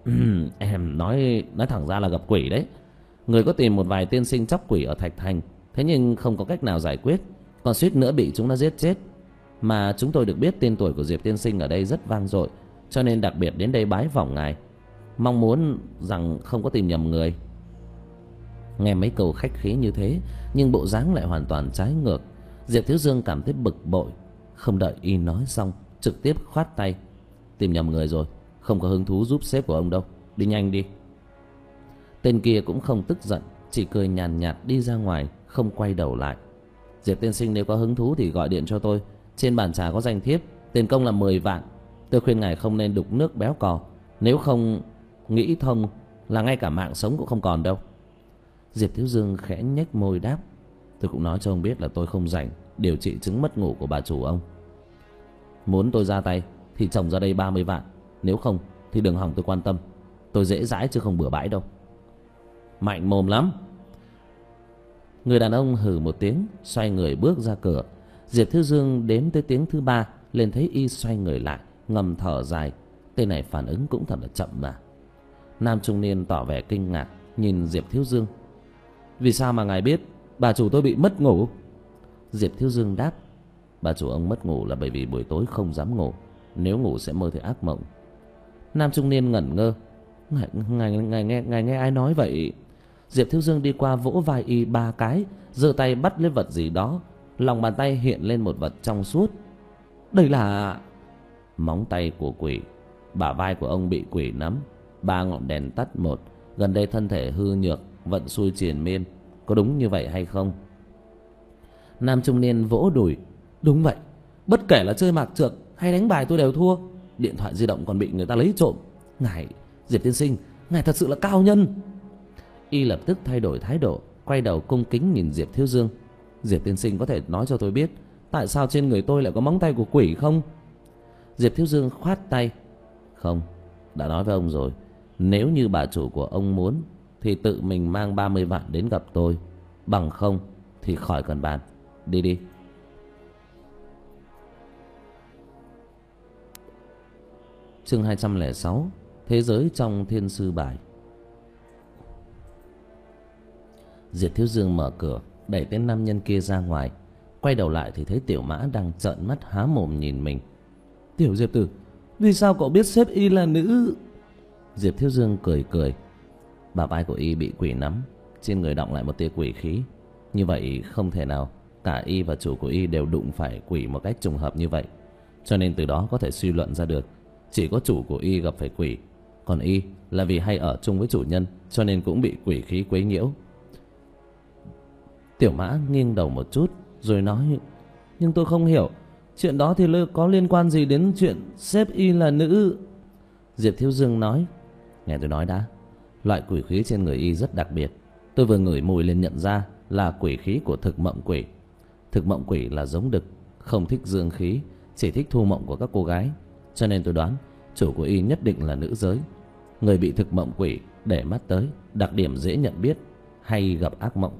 Em nói nói thẳng ra là gặp quỷ đấy. Người có tìm một vài tiên sinh chóc quỷ ở Thạch Thành, thế nhưng không có cách nào giải quyết, còn suýt nữa bị chúng nó giết chết. Mà chúng tôi được biết tên tuổi của Diệp tiên sinh ở đây rất vang dội, cho nên đặc biệt đến đây bái phỏng ngài, mong muốn rằng không có tìm nhầm người. Nghe mấy câu khách khí như thế, nhưng bộ dáng lại hoàn toàn trái ngược. Diệp Thiếu Dương cảm thấy bực bội, không đợi y nói xong, trực tiếp khoát tay: Tìm nhầm người rồi, không có hứng thú giúp sếp của ông đâu, đi nhanh đi. Tên kia cũng không tức giận, chỉ cười nhàn nhạt đi ra ngoài, không quay đầu lại. Diệp tiên sinh nếu có hứng thú thì gọi điện cho tôi, trên bàn trà có danh thiếp, tiền công là mười vạn. Tôi khuyên ngài không nên đục nước béo cò, nếu không nghĩ thông là ngay cả mạng sống cũng không còn đâu. Diệp Thiếu Dương khẽ nhếch môi đáp: Tôi cũng nói cho ông biết là tôi không rảnh điều trị chứng mất ngủ của bà chủ ông. Muốn tôi ra tay thì trồng ra đây ba mươi vạn, nếu không thì đừng hòng tôi quan tâm. Tôi dễ dãi chứ không bừa bãi đâu. Mạnh mồm lắm. Người đàn ông hừ một tiếng, xoay người bước ra cửa. Diệp Thiếu Dương đếm tới tiếng thứ ba, lên thấy y xoay người lại, ngầm thở dài. Tên này phản ứng cũng thật là chậm mà. Nam trung niên tỏ vẻ kinh ngạc, nhìn Diệp Thiếu Dương: Vì sao mà ngài biết bà chủ tôi bị mất ngủ? Diệp Thiếu Dương đáp: Bà chủ ông mất ngủ là bởi vì buổi tối không dám ngủ, nếu ngủ sẽ mơ thấy ác mộng. Nam trung niên ngẩn ngơ: Ngài, ngài, ngài, nghe, ngài nghe ai nói vậy? Diệp Thiếu Dương đi qua vỗ vai y ba cái, giơ tay bắt lấy vật gì đó. Lòng bàn tay hiện lên một vật trong suốt. Đây là móng tay của quỷ. Bả vai của ông bị quỷ nắm, ba ngọn đèn tắt một. Gần đây thân thể hư nhược, vận xui triền miên, có đúng như vậy hay không? Nam trung niên vỗ đùi: Đúng vậy, bất kể là chơi mạc trược hay đánh bài tôi đều thua. Điện thoại di động còn bị người ta lấy trộm. Ngài, Diệp tiên sinh, ngài thật sự là cao nhân. Y lập tức thay đổi thái độ, quay đầu cung kính nhìn Diệp Thiếu Dương: Diệp tiên sinh có thể nói cho tôi biết tại sao trên người tôi lại có móng tay của quỷ không? Diệp Thiếu Dương khoát tay: Không, đã nói với ông rồi, nếu như bà chủ của ông muốn thì tự mình mang ba mươi vạn đến gặp tôi, bằng không thì khỏi cần bàn. Đi đi. Chương hai trăm lẻ sáu: Thế giới trong thiên sư bài. Diệp Thiếu Dương mở cửa, đẩy tên nam nhân kia ra ngoài. Quay đầu lại thì thấy Tiểu Mã đang trợn mắt há mồm nhìn mình. Tiểu Diệp Tử, vì sao cậu biết sếp y là nữ? Diệp Thiếu Dương cười cười. Bả vai của y bị quỷ nắm, trên người đọng lại một tia quỷ khí. Như vậy không thể nào cả y và chủ của y đều đụng phải quỷ một cách trùng hợp như vậy. Cho nên từ đó có thể suy luận ra được chỉ có chủ của y gặp phải quỷ, còn y là vì hay ở chung với chủ nhân cho nên cũng bị quỷ khí quấy nhiễu. Tiểu Mã nghiêng đầu một chút rồi nói, nhưng tôi không hiểu, chuyện đó thì có liên quan gì đến chuyện sếp y là nữ? Diệp Thiếu Dương nói, nghe tôi nói đã. Loại quỷ khí trên người y rất đặc biệt. Tôi vừa ngửi mùi liền nhận ra là quỷ khí của thực mộng quỷ. Thực mộng quỷ là giống đực, không thích dương khí, chỉ thích thu mộng của các cô gái. Cho nên tôi đoán chủ của y nhất định là nữ giới. Người bị thực mộng quỷ để mắt tới, đặc điểm dễ nhận biết, hay gặp ác mộng.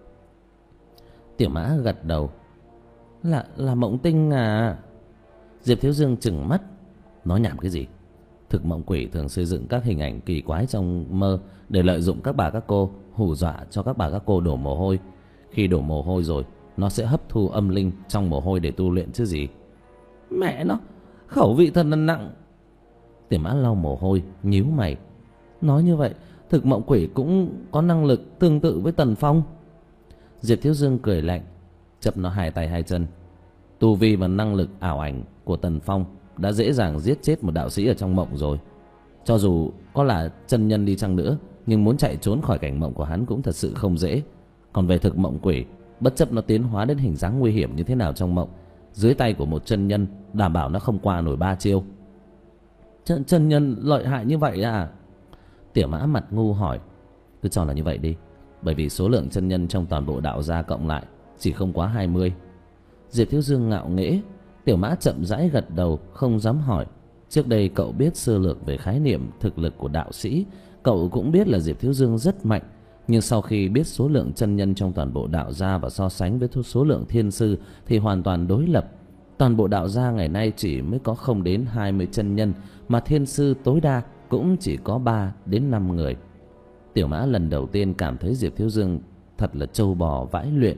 Tiểu Mã gật đầu, Là là mộng tinh à? Diệp Thiếu Dương trừng mắt, nói nhảm cái gì? Thực mộng quỷ thường xây dựng các hình ảnh kỳ quái trong mơ để lợi dụng các bà các cô, hù dọa cho các bà các cô đổ mồ hôi. Khi đổ mồ hôi rồi, nó sẽ hấp thu âm linh trong mồ hôi để tu luyện chứ gì. Mẹ nó, khẩu vị thật là nặng. Tiểu Mã lau mồ hôi, nhíu mày. Nói như vậy, thực mộng quỷ cũng có năng lực tương tự với Tần Phong. Diệp Thiếu Dương cười lạnh, chập nó hai tay hai chân. Tu vi và năng lực ảo ảnh của Tần Phong đã dễ dàng giết chết một đạo sĩ ở trong mộng rồi. Cho dù có là chân nhân đi chăng nữa, nhưng muốn chạy trốn khỏi cảnh mộng của hắn cũng thật sự không dễ. Còn về thực mộng quỷ, bất chấp nó tiến hóa đến hình dáng nguy hiểm như thế nào trong mộng, dưới tay của một chân nhân đảm bảo nó không qua nổi ba chiêu. Chân, chân nhân lợi hại như vậy à? Tiểu Mã mặt ngu hỏi. Cứ cho là như vậy đi, bởi vì số lượng chân nhân trong toàn bộ đạo gia cộng lại chỉ không quá hai mươi. Diệp Thiếu Dương ngạo nghễ. Tiểu Mã chậm rãi gật đầu, không dám hỏi. Trước đây cậu biết sơ lược về khái niệm thực lực của đạo sĩ, cậu cũng biết là Diệp Thiếu Dương rất mạnh. Nhưng sau khi biết số lượng chân nhân trong toàn bộ đạo gia và so sánh với số lượng thiên sư thì hoàn toàn đối lập. Toàn bộ đạo gia ngày nay chỉ mới có không đến hai mươi chân nhân, mà thiên sư tối đa cũng chỉ có ba đến năm người. Tiểu Mã lần đầu tiên cảm thấy Diệp Thiếu Dương thật là trâu bò vãi luyện.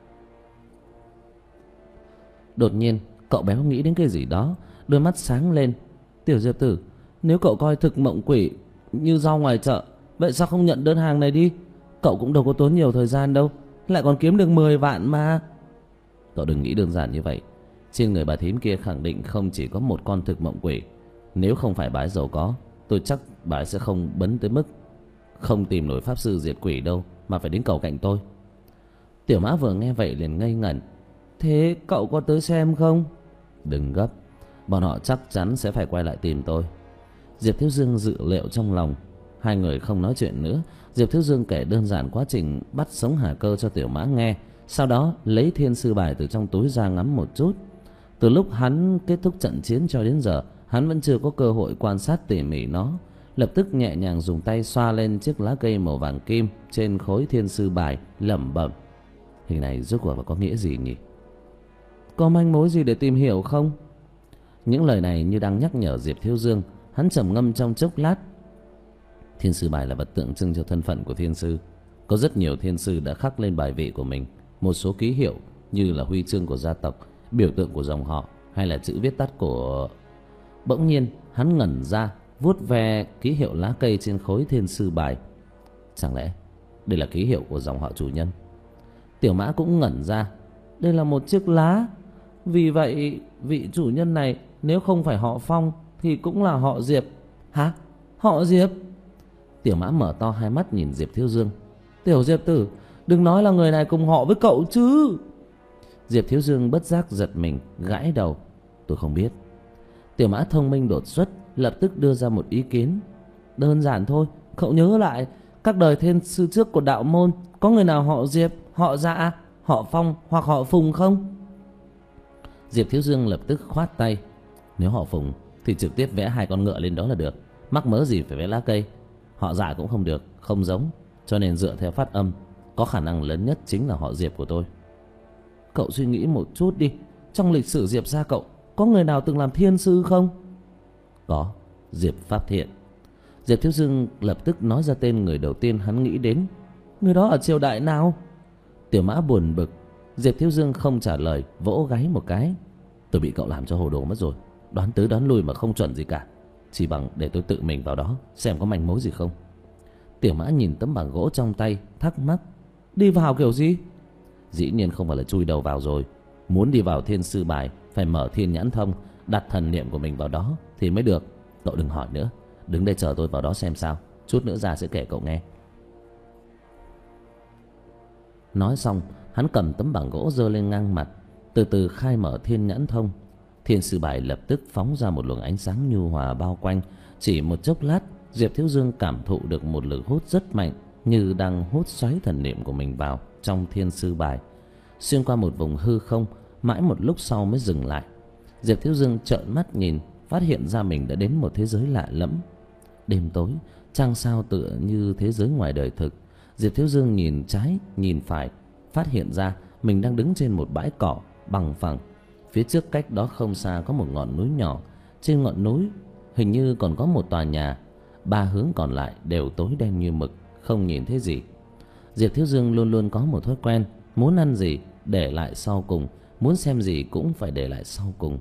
Đột nhiên cậu béo nghĩ đến cái gì đó, đôi mắt sáng lên. Tiểu Diệp Tử, nếu cậu coi thực mộng quỷ như rau ngoài chợ, vậy sao không nhận đơn hàng này đi? Cậu cũng đâu có tốn nhiều thời gian đâu, lại còn kiếm được mười vạn mà. Cậu đừng nghĩ đơn giản như vậy. Trên người bà thím kia khẳng định không chỉ có một con thực mộng quỷ. Nếu không phải bà ấy giàu có, tôi chắc bà ấy sẽ không bấn tới mức không tìm nổi pháp sư diệt quỷ đâu, mà phải đến cầu cạnh tôi. Tiểu Mã vừa nghe vậy liền ngây ngẩn. Thế cậu có tới xem không? Đừng gấp, bọn họ chắc chắn sẽ phải quay lại tìm tôi. Diệp Thiếu Dương dự liệu trong lòng. Hai người không nói chuyện nữa. Diệp Thiếu Dương kể đơn giản quá trình bắt sống Hà Cơ cho Tiểu Mã nghe, sau đó lấy thiên sư bài từ trong túi ra ngắm một chút. Từ lúc hắn kết thúc trận chiến cho đến giờ, hắn vẫn chưa có cơ hội quan sát tỉ mỉ nó. Lập tức nhẹ nhàng dùng tay xoa lên chiếc lá cây màu vàng kim trên khối thiên sư bài, lẩm bẩm. Hình này rốt cuộc có nghĩa gì nhỉ? Có manh mối gì để tìm hiểu không? Những lời này như đang nhắc nhở Diệp Thiếu Dương. Hắn trầm ngâm trong chốc lát. Thiên sư bài là vật tượng trưng cho thân phận của thiên sư. Có rất nhiều thiên sư đã khắc lên bài vị của mình một số ký hiệu như là huy chương của gia tộc, biểu tượng của dòng họ, hay là chữ viết tắt của... Bỗng nhiên hắn ngẩn ra, vuốt ve ký hiệu lá cây trên khối thiên sư bài. Chẳng lẽ đây là ký hiệu của dòng họ chủ nhân? Tiểu Mã cũng ngẩn ra. Đây là một chiếc lá. Vì vậy vị chủ nhân này nếu không phải họ Phong thì cũng là họ Diệp. Hả? Họ Diệp? Tiểu Mã mở to hai mắt nhìn Diệp Thiếu Dương. Tiểu Diệp Tử, đừng nói là người này cùng họ với cậu chứ. Diệp Thiếu Dương bất giác giật mình, gãi đầu. Tôi không biết. Tiểu Mã thông minh đột xuất, lập tức đưa ra một ý kiến. Đơn giản thôi, cậu nhớ lại các đời thiên sư trước của đạo môn, có người nào họ Diệp, họ Dạ, họ Phong hoặc họ Phùng không? Diệp Thiếu Dương lập tức khoát tay. Nếu họ Phùng thì trực tiếp vẽ hai con ngựa lên đó là được, mắc mớ gì phải vẽ lá cây. Họ Dạ cũng không được, không giống, cho nên dựa theo phát âm, có khả năng lớn nhất chính là họ Diệp của tôi. Cậu suy nghĩ một chút đi, trong lịch sử Diệp gia cậu có người nào từng làm thiên sư không? Có, Diệp Pháp Thiện. Diệp Thiếu Dương lập tức nói ra tên người đầu tiên hắn nghĩ đến. Người đó ở triều đại nào? Tiểu Mã buồn bực. Diệp Thiếu Dương không trả lời, vỗ gáy một cái. Tôi bị cậu làm cho hồ đồ mất rồi. Đoán tới đoán lui mà không chuẩn gì cả. Chỉ bằng để tôi tự mình vào đó xem có manh mối gì không. Tiểu Mã nhìn tấm bảng gỗ trong tay, thắc mắc. Đi vào kiểu gì? Dĩ nhiên không phải là chui đầu vào rồi. Muốn đi vào thiên sư bài phải mở thiên nhãn thông, đặt thần niệm của mình vào đó thì mới được. Cậu đừng hỏi nữa, đứng đây chờ tôi vào đó xem sao. Chút nữa ra sẽ kể cậu nghe. Nói xong, hắn cầm tấm bảng gỗ giơ lên ngang mặt, từ từ khai mở thiên nhãn thông. Thiên sư bài lập tức phóng ra một luồng ánh sáng nhu hòa bao quanh. Chỉ một chốc lát, Diệp Thiếu Dương cảm thụ được một lực hút rất mạnh, như đang hút xoáy thần niệm của mình vào trong thiên sư bài, xuyên qua một vùng hư không. Mãi một lúc sau mới dừng lại. Diệp Thiếu Dương trợn mắt nhìn, phát hiện ra mình đã đến một thế giới lạ lẫm. Đêm tối, trăng sao tựa như thế giới ngoài đời thực. Diệp Thiếu Dương nhìn trái, nhìn phải, phát hiện ra mình đang đứng trên một bãi cỏ bằng phẳng. Phía trước cách đó không xa có một ngọn núi nhỏ. Trên ngọn núi hình như còn có một tòa nhà. Ba hướng còn lại đều tối đen như mực, không nhìn thấy gì. Diệp Thiếu Dương luôn luôn có một thói quen, muốn ăn gì để lại sau cùng, muốn xem gì cũng phải để lại sau cùng.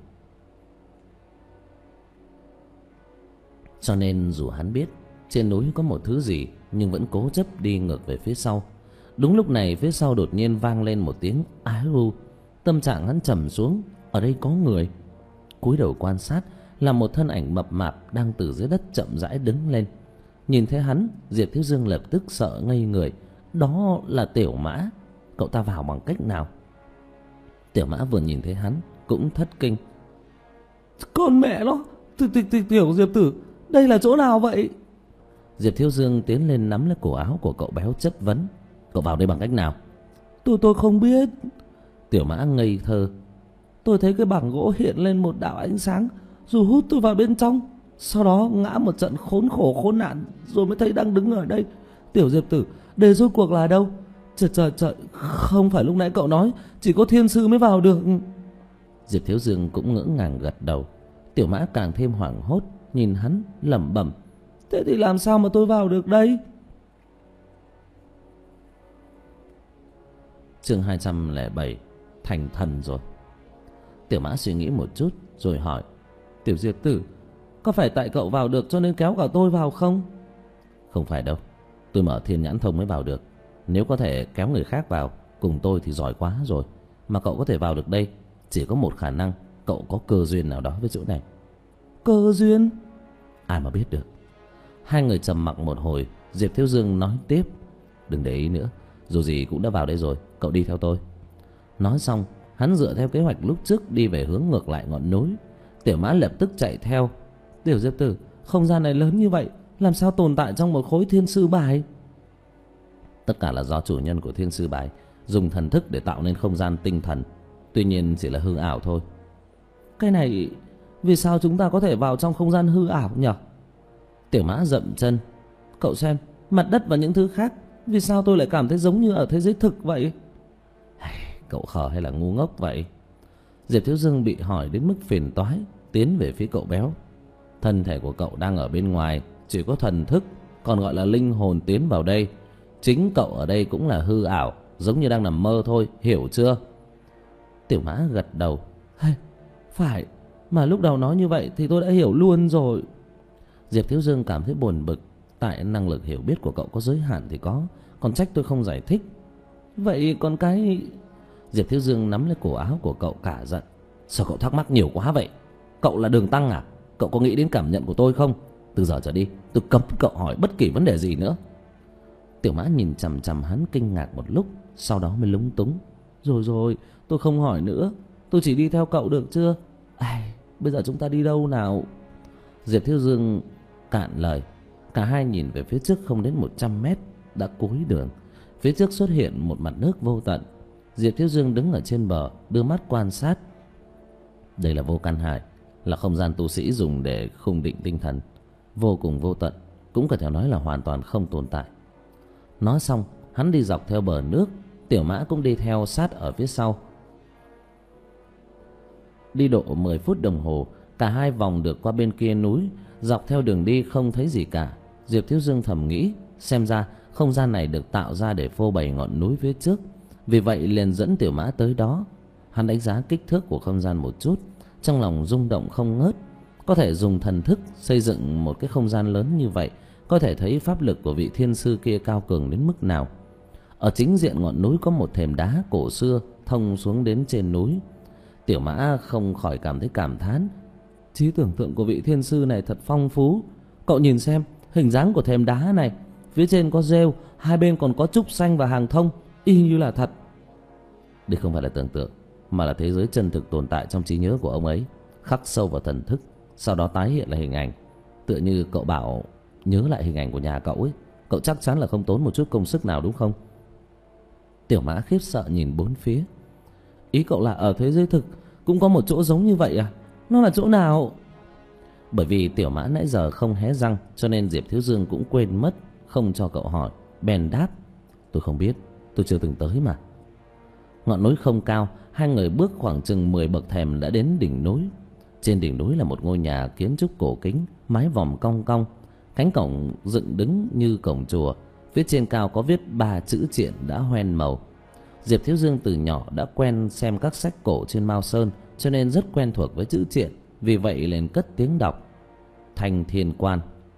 Cho nên dù hắn biết trên núi có một thứ gì, nhưng vẫn cố chấp đi ngược về phía sau. Đúng lúc này phía sau đột nhiên vang lên một tiếng ái u. Tâm trạng hắn trầm xuống, ở đây có người. Cúi đầu quan sát là một thân ảnh mập mạp đang từ dưới đất chậm rãi đứng lên. Nhìn thấy hắn, Diệp Thiếu Dương lập tức sợ ngây người. Đó là Tiểu Mã. Cậu ta vào bằng cách nào? Tiểu Mã vừa nhìn thấy hắn cũng thất kinh. Con mẹ nó, Tiểu Diệp tử, đây là chỗ nào vậy? Diệp Thiếu Dương tiến lên nắm lấy cổ áo của cậu béo chất vấn. Cậu vào đây bằng cách nào? Tôi tôi không biết. Tiểu Mã ngây thơ. Tôi thấy cái bảng gỗ hiện lên một đạo ánh sáng, rồi hút tôi vào bên trong. Sau đó ngã một trận khốn khổ khốn nạn, rồi mới thấy đang đứng ở đây. Tiểu Diệp tử, đề rốt cuộc là đâu? Trời trời trời, không phải lúc nãy cậu nói chỉ có thiên sư mới vào được? Diệp Thiếu Dương cũng ngỡ ngàng gật đầu. Tiểu Mã càng thêm hoảng hốt, nhìn hắn lẩm bẩm. Thế thì làm sao mà tôi vào được đây? Chương hai trăm lẻ bảy, thành thần rồi. Tiểu Mã suy nghĩ một chút rồi hỏi. Tiểu Diệp tử, có phải tại cậu vào được cho nên kéo cả tôi vào không? Không phải đâu, tôi mở thiên nhãn thông mới vào được. Nếu có thể kéo người khác vào cùng tôi thì giỏi quá rồi. Mà cậu có thể vào được đây, chỉ có một khả năng, cậu có cơ duyên nào đó với chỗ này. Cơ duyên? Ai mà biết được. Hai người trầm mặc một hồi, Diệp Thiếu Dương nói tiếp. Đừng để ý nữa, dù gì cũng đã vào đây rồi, cậu đi theo tôi. Nói xong, hắn dựa theo kế hoạch lúc trước đi về hướng ngược lại ngọn núi. Tiểu Mã lập tức chạy theo. Tiểu Diệp tử, không gian này lớn như vậy, làm sao tồn tại trong một khối thiên sư bài? Tất cả là do chủ nhân của thiên sư bài dùng thần thức để tạo nên không gian tinh thần. Tuy nhiên chỉ là hư ảo thôi. Cái này, vì sao chúng ta có thể vào trong không gian hư ảo nhỉ? Tiểu Mã dậm chân. Cậu xem, mặt đất và những thứ khác, vì sao tôi lại cảm thấy giống như ở thế giới thực vậy? Cậu khờ hay là ngu ngốc vậy? Diệp Thiếu Dương bị hỏi đến mức phiền toái, tiến về phía cậu béo. Thân thể của cậu đang ở bên ngoài, chỉ có thần thức, còn gọi là linh hồn tiến vào đây. Chính cậu ở đây cũng là hư ảo, giống như đang nằm mơ thôi, hiểu chưa? Tiểu Mã gật đầu. Hey, phải, mà lúc đầu nói như vậy thì tôi đã hiểu luôn rồi. Diệp Thiếu Dương cảm thấy buồn bực. Tại năng lực hiểu biết của cậu có giới hạn thì có, còn trách tôi không giải thích. Vậy còn cái... Diệp Thiếu Dương nắm lấy cổ áo của cậu cả giận. Sao cậu thắc mắc nhiều quá vậy? Cậu là Đường Tăng à? Cậu có nghĩ đến cảm nhận của tôi không? Từ giờ trở đi tôi cấm cậu hỏi bất kỳ vấn đề gì nữa. Tiểu Mã nhìn chằm chằm hắn kinh ngạc một lúc, sau đó mới lúng túng. Rồi rồi, tôi không hỏi nữa, tôi chỉ đi theo cậu được chưa? Ai, bây giờ chúng ta đi đâu nào? Diệp Thiếu Dương cạn lời. Cả hai nhìn về phía trước không đến một trăm mét, đã cuối đường. Phía trước xuất hiện một mặt nước vô tận. Diệp Thiếu Dương đứng ở trên bờ, đưa mắt quan sát. Đây là Vô Căn Hải, là không gian tu sĩ dùng để khung định tinh thần, vô cùng vô tận, cũng có thể nói là hoàn toàn không tồn tại. Nói xong, hắn đi dọc theo bờ nước. Tiểu Mã cũng đi theo sát ở phía sau. Đi độ mười phút đồng hồ, cả hai vòng được qua bên kia núi. Dọc theo đường đi không thấy gì cả. Diệp Thiếu Dương thầm nghĩ, xem ra không gian này được tạo ra để phô bày ngọn núi phía trước. Vì vậy liền dẫn Tiểu Mã tới đó. Hắn đánh giá kích thước của không gian một chút, trong lòng rung động không ngớt. Có thể dùng thần thức xây dựng một cái không gian lớn như vậy, có thể thấy pháp lực của vị thiên sư kia cao cường đến mức nào. Ở chính diện ngọn núi có một thềm đá cổ xưa thông xuống đến trên núi. Tiểu Mã không khỏi cảm thấy cảm thán, trí tưởng tượng của vị thiên sư này thật phong phú. Cậu nhìn xem hình dáng của thềm đá này, phía trên có rêu, hai bên còn có trúc xanh và hàng thông, y như là thật. Đây không phải là tưởng tượng, mà là thế giới chân thực tồn tại trong trí nhớ của ông ấy, khắc sâu vào thần thức, sau đó tái hiện lại hình ảnh. Tựa như cậu bảo nhớ lại hình ảnh của nhà cậu ấy, cậu chắc chắn là không tốn một chút công sức nào đúng không? Tiểu Mã khiếp sợ nhìn bốn phía. Ý cậu là ở thế giới thực cũng có một chỗ giống như vậy à? Nó là chỗ nào? Bởi vì Tiểu Mã nãy giờ không hé răng, cho nên Diệp Thiếu Dương cũng quên mất không cho cậu hỏi. Bèn đáp, tôi không biết, tôi chưa từng tới mà. Ngọn núi không cao, hai người bước khoảng chừng mười bậc thềm đã đến đỉnh núi. Trên đỉnh núi là một ngôi nhà kiến trúc cổ kính, mái vòm cong cong, cánh cổng dựng đứng như cổng chùa. Phía trên cao có viết ba chữ triện đã hoen màu. Diệp Thiếu Dương từ nhỏ đã quen xem các sách cổ trên Mao Sơn, cho nên rất quen thuộc với chữ triện, vì vậy liền cất tiếng đọc: Thanh Thiên Quan.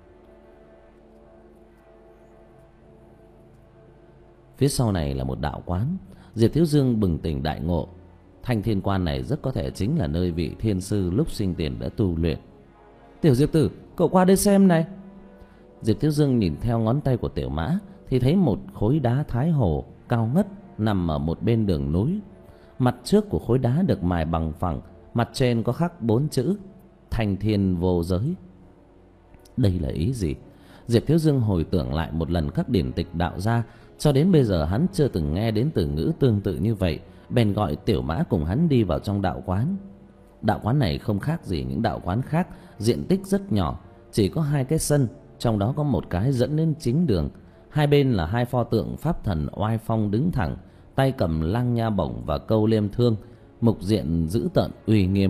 Phía sau này là một đạo quán. Diệp Thiếu Dương bừng tỉnh đại ngộ, Thanh Thiên Quan này rất có thể chính là nơi vị thiên sư lúc sinh tiền đã tu luyện. Tiểu Diệp tử, cậu qua đây xem này. Diệp Thiếu Dương nhìn theo ngón tay của Tiểu Mã thì thấy một khối đá thái hồ cao ngất nằm ở một bên đường núi. Mặt trước của khối đá được mài bằng phẳng, mặt trên có khắc bốn chữ Thanh Thiên Vô Giới. Đây là ý gì? Diệp Thiếu Dương hồi tưởng lại một lần các điển tịch đạo gia, cho đến bây giờ hắn chưa từng nghe đến từ ngữ tương tự như vậy, bèn gọi Tiểu Mã cùng hắn đi vào trong đạo quán. Đạo quán này không khác gì những đạo quán khác, diện tích rất nhỏ, chỉ có hai cái sân, trong đó có một cái dẫn đến chính đường. Hai bên là hai pho tượng pháp thần oai phong đứng thẳng, tay cầm lang nha bổng và câu liêm thương, mục diện dữ tợn uy nghiêm.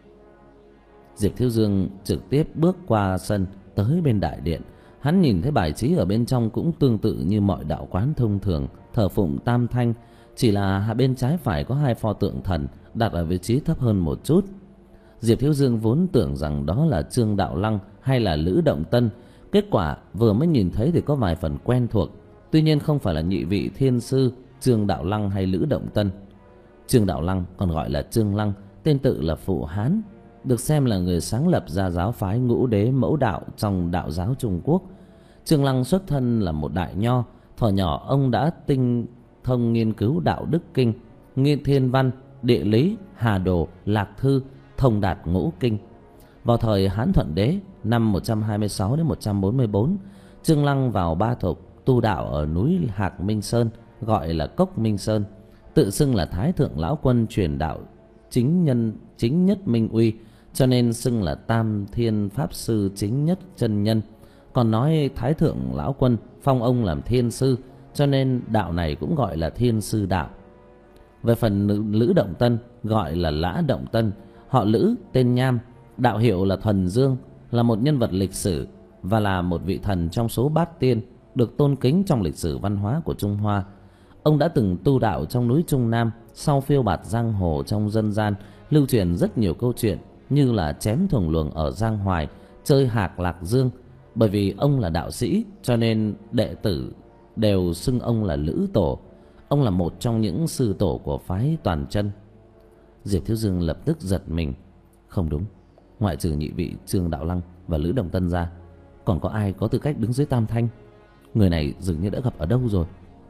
Diệp Thiếu Dương trực tiếp bước qua sân tới bên đại điện. Hắn nhìn thấy bài trí ở bên trong cũng tương tự như mọi đạo quán thông thường, thờ phụng tam thanh, chỉ là bên trái phải có hai pho tượng thần đặt ở vị trí thấp hơn một chút. Diệp Thiếu Dương vốn tưởng rằng đó là Trương Đạo Lăng hay là Lữ Động Tân, kết quả vừa mới nhìn thấy thì có vài phần quen thuộc. Tuy nhiên không phải là nhị vị thiên sư Trương Đạo Lăng hay Lữ Động Tân. Trương Đạo Lăng còn gọi là Trương Lăng, tên tự là Phụ Hán, được xem là người sáng lập ra giáo phái Ngũ Đế Mẫu Đạo trong đạo giáo Trung Quốc. Trương Lăng xuất thân là một đại nho, thuở nhỏ ông đã tinh thông nghiên cứu đạo đức kinh, nghiên thiên văn, địa lý, hà đồ, lạc thư, thông đạt ngũ kinh. Vào thời Hán Thuận Đế năm một trăm hai mươi sáu đến một trăm bốn mươi bốn, Trương Lăng vào Ba Thục tu đạo ở núi Hạc Minh Sơn, gọi là Cốc Minh Sơn, tự xưng là Thái Thượng Lão Quân truyền đạo chính nhân chính nhất minh uy, cho nên xưng là Tam Thiên Pháp Sư chính nhất chân nhân. Còn nói Thái Thượng Lão Quân phong ông làm thiên sư, cho nên đạo này cũng gọi là Thiên Sư Đạo. Về phần Lữ Động Tân gọi là Lã Động Tân, họ Lữ, tên Nham, đạo hiệu là Thuần Dương, là một nhân vật lịch sử và là một vị thần trong số bát tiên, được tôn kính trong lịch sử văn hóa của Trung Hoa. Ông đã từng tu đạo trong núi Trung Nam, sau phiêu bạt giang hồ trong dân gian, lưu truyền rất nhiều câu chuyện như là chém thuồng luồng ở Giang Hoài, chơi hạc lạc dương. Bởi vì ông là đạo sĩ, cho nên đệ tử đều xưng ông là Lữ Tổ. Ông là một trong những sư tổ của phái Toàn Chân. Diệp Thiếu Dương lập tức giật mình. Không đúng, ngoại trừ nhị vị Trương Đạo Lăng và Lữ Đồng Tân ra, còn có ai có tư cách đứng dưới tam thanh? Người này dường như đã gặp ở đâu rồi.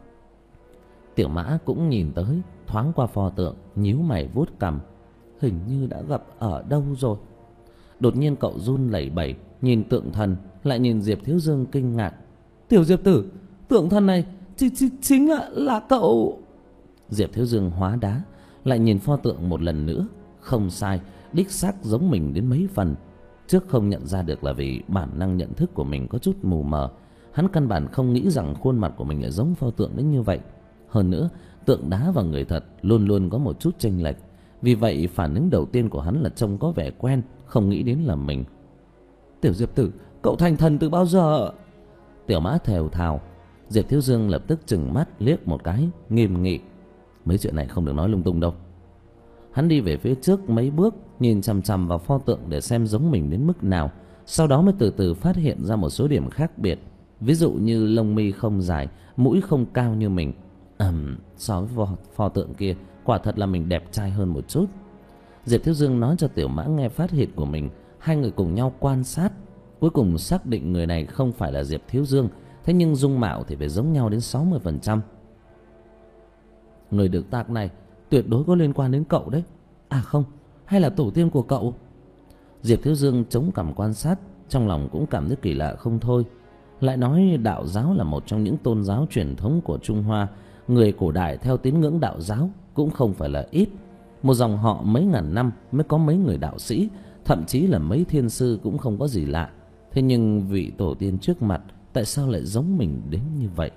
Tiểu Mã cũng nhìn tới, thoáng qua pho tượng, nhíu mày vuốt cằm. Hình như đã gặp ở đâu rồi. Đột nhiên cậu run lẩy bẩy, nhìn tượng thần, lại nhìn Diệp Thiếu Dương kinh ngạc. Tiểu Diệp tử, tượng thần này ch ch chính là là cậu. Diệp Thiếu Dương hóa đá, lại nhìn pho tượng một lần nữa. Không sai, đích xác giống mình đến mấy phần. Trước không nhận ra được là vì bản năng nhận thức của mình có chút mù mờ. Hắn căn bản không nghĩ rằng khuôn mặt của mình lại giống pho tượng đến như vậy. Hơn nữa, tượng đá và người thật luôn luôn có một chút chênh lệch. Vì vậy phản ứng đầu tiên của hắn là trông có vẻ quen, không nghĩ đến là mình. Tiểu Diệp tử, cậu thành thần từ bao giờ? Tiểu Mã thều thào. Diệp Thiếu Dương lập tức trừng mắt liếc một cái, nghiêm nghị. Mấy chuyện này không được nói lung tung đâu. Hắn đi về phía trước mấy bước, nhìn chằm chằm vào pho tượng để xem giống mình đến mức nào. Sau đó mới từ từ phát hiện ra một số điểm khác biệt. Ví dụ như lông mi không dài, mũi không cao như mình. Ừm, so với pho, pho tượng kia, quả thật là mình đẹp trai hơn một chút. Diệp Thiếu Dương nói cho Tiểu Mã nghe phát hiện của mình. Hai người cùng nhau quan sát, cuối cùng xác định người này không phải là Diệp Thiếu Dương. Thế nhưng dung mạo thì phải giống nhau đến sáu mươi phần trăm. Người được tạc này tuyệt đối có liên quan đến cậu đấy. À không, hay là tổ tiên của cậu? Diệp Thiếu Dương chống cằm quan sát, trong lòng cũng cảm thấy kỳ lạ không thôi. Lại nói đạo giáo là một trong những tôn giáo truyền thống của Trung Hoa. Người cổ đại theo tín ngưỡng đạo giáo cũng không phải là ít. Một dòng họ mấy ngàn năm mới có mấy người đạo sĩ, thậm chí là mấy thiên sư cũng không có gì lạ. Thế nhưng vị tổ tiên trước mặt tại sao lại giống mình đến như vậy?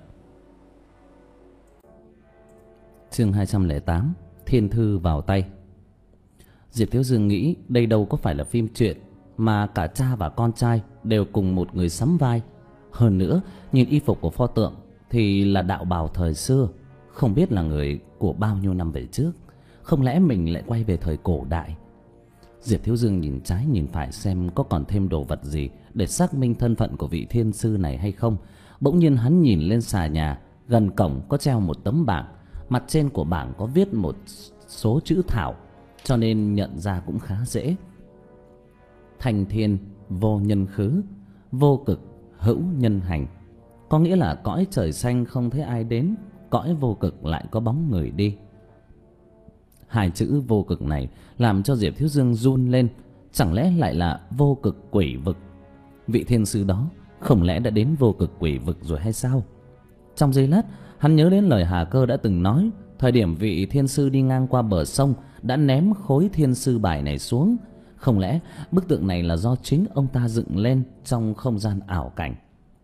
Chương hai trăm lẻ tám, Thiên thư vào tay. Diệp Thiếu Dương nghĩ đây đâu có phải là phim truyện, mà cả cha và con trai đều cùng một người sắm vai. Hơn nữa, nhìn y phục của pho tượng thì là đạo bào thời xưa, không biết là người của bao nhiêu năm về trước. Không lẽ mình lại quay về thời cổ đại? Diệp Thiếu Dương nhìn trái nhìn phải xem có còn thêm đồ vật gì để xác minh thân phận của vị thiên sư này hay không. Bỗng nhiên hắn nhìn lên xà nhà, gần cổng có treo một tấm bảng. Mặt trên của bảng có viết một số chữ thảo, cho nên nhận ra cũng khá dễ. Thành thiên vô nhân khứ, vô cực hữu nhân hành. Có nghĩa là cõi trời xanh không thấy ai đến, cõi vô cực lại có bóng người đi. Hai chữ vô cực này làm cho Diệp Thiếu Dương run lên. Chẳng lẽ lại là vô cực quỷ vực? Vị thiên sư đó không lẽ đã đến vô cực quỷ vực rồi hay sao? Trong giây lát, hắn nhớ đến lời Hà Cơ đã từng nói. Thời điểm vị thiên sư đi ngang qua bờ sông đã ném khối thiên sư bài này xuống. Không lẽ bức tượng này là do chính ông ta dựng lên trong không gian ảo cảnh?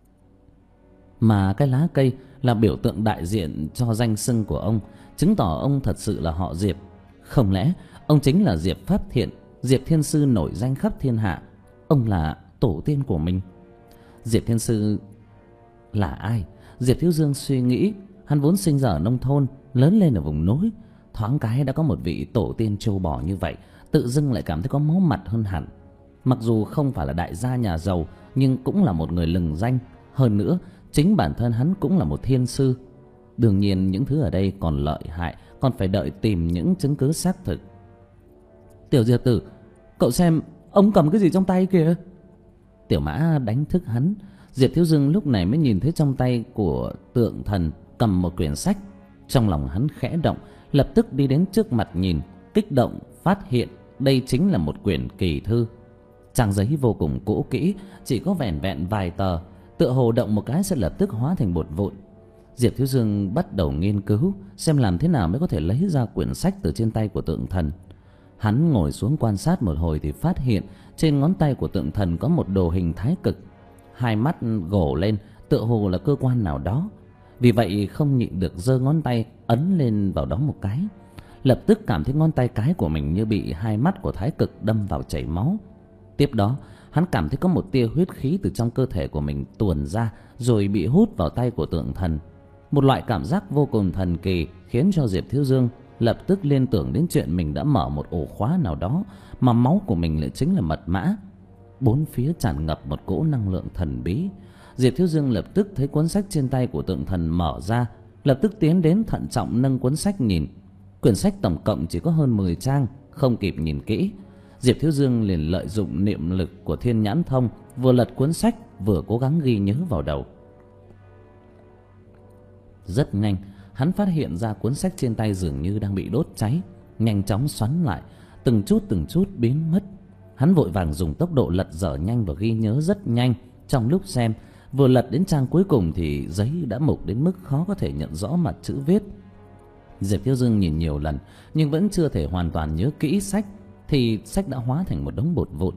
Mà cái lá cây là biểu tượng đại diện cho danh xưng của ông, chứng tỏ ông thật sự là họ Diệp. Không lẽ ông chính là Diệp Pháp Thiện, Diệp Thiên Sư nổi danh khắp thiên hạ? Ông là tổ tiên của mình. Diệp Thiên Sư là ai? Diệp Thiếu Dương suy nghĩ. Hắn vốn sinh ra ở nông thôn, lớn lên ở vùng núi, thoáng cái đã có một vị tổ tiên trâu bò như vậy, tự dưng lại cảm thấy có máu mặt hơn hẳn. Mặc dù không phải là đại gia nhà giàu, nhưng cũng là một người lừng danh. Hơn nữa, chính bản thân hắn cũng là một thiên sư. Đương nhiên những thứ ở đây còn lợi hại, còn phải đợi tìm những chứng cứ xác thực. Tiểu Diệp Tử, cậu xem ông cầm cái gì trong tay kìa? Tiểu Mã đánh thức hắn. Diệp Thiếu Dương lúc này mới nhìn thấy trong tay của tượng thần cầm một quyển sách. Trong lòng hắn khẽ động, lập tức đi đến trước mặt nhìn, kích động phát hiện đây chính là một quyển kỳ thư. Trang giấy vô cùng cũ kỹ, chỉ có vẻn vẹn vài tờ, tựa hồ động một cái sẽ lập tức hóa thành bột vụn. Diệp Thiếu Dương bắt đầu nghiên cứu xem làm thế nào mới có thể lấy ra quyển sách từ trên tay của tượng thần. Hắn ngồi xuống quan sát một hồi thì phát hiện trên ngón tay của tượng thần có một đồ hình thái cực, hai mắt gổ lên, tựa hồ là cơ quan nào đó. Vì vậy không nhịn được giơ ngón tay ấn lên vào đó một cái. Lập tức cảm thấy ngón tay cái của mình như bị hai mắt của thái cực đâm vào chảy máu. Tiếp đó hắn cảm thấy có một tia huyết khí từ trong cơ thể của mình tuôn ra, rồi bị hút vào tay của tượng thần. Một loại cảm giác vô cùng thần kỳ khiến cho Diệp Thiếu Dương lập tức liên tưởng đến chuyện mình đã mở một ổ khóa nào đó, mà máu của mình lại chính là mật mã. Bốn phía tràn ngập một cỗ năng lượng thần bí. Diệp Thiếu Dương lập tức thấy cuốn sách trên tay của tượng thần mở ra, lập tức tiến đến thận trọng nâng cuốn sách nhìn. Quyển sách tổng cộng chỉ có hơn mười trang, không kịp nhìn kỹ. Diệp Thiếu Dương liền lợi dụng niệm lực của Thiên Nhãn Thông, vừa lật cuốn sách vừa cố gắng ghi nhớ vào đầu. Rất nhanh, hắn phát hiện ra cuốn sách trên tay dường như đang bị đốt cháy, nhanh chóng xoắn lại, từng chút từng chút biến mất. Hắn vội vàng dùng tốc độ lật dở nhanh và ghi nhớ rất nhanh. Trong lúc xem, vừa lật đến trang cuối cùng thì giấy đã mục đến mức khó có thể nhận rõ mặt chữ viết. Diệp Thiếu Dương nhìn nhiều lần nhưng vẫn chưa thể hoàn toàn nhớ kỹ sách, thì sách đã hóa thành một đống bột vụn.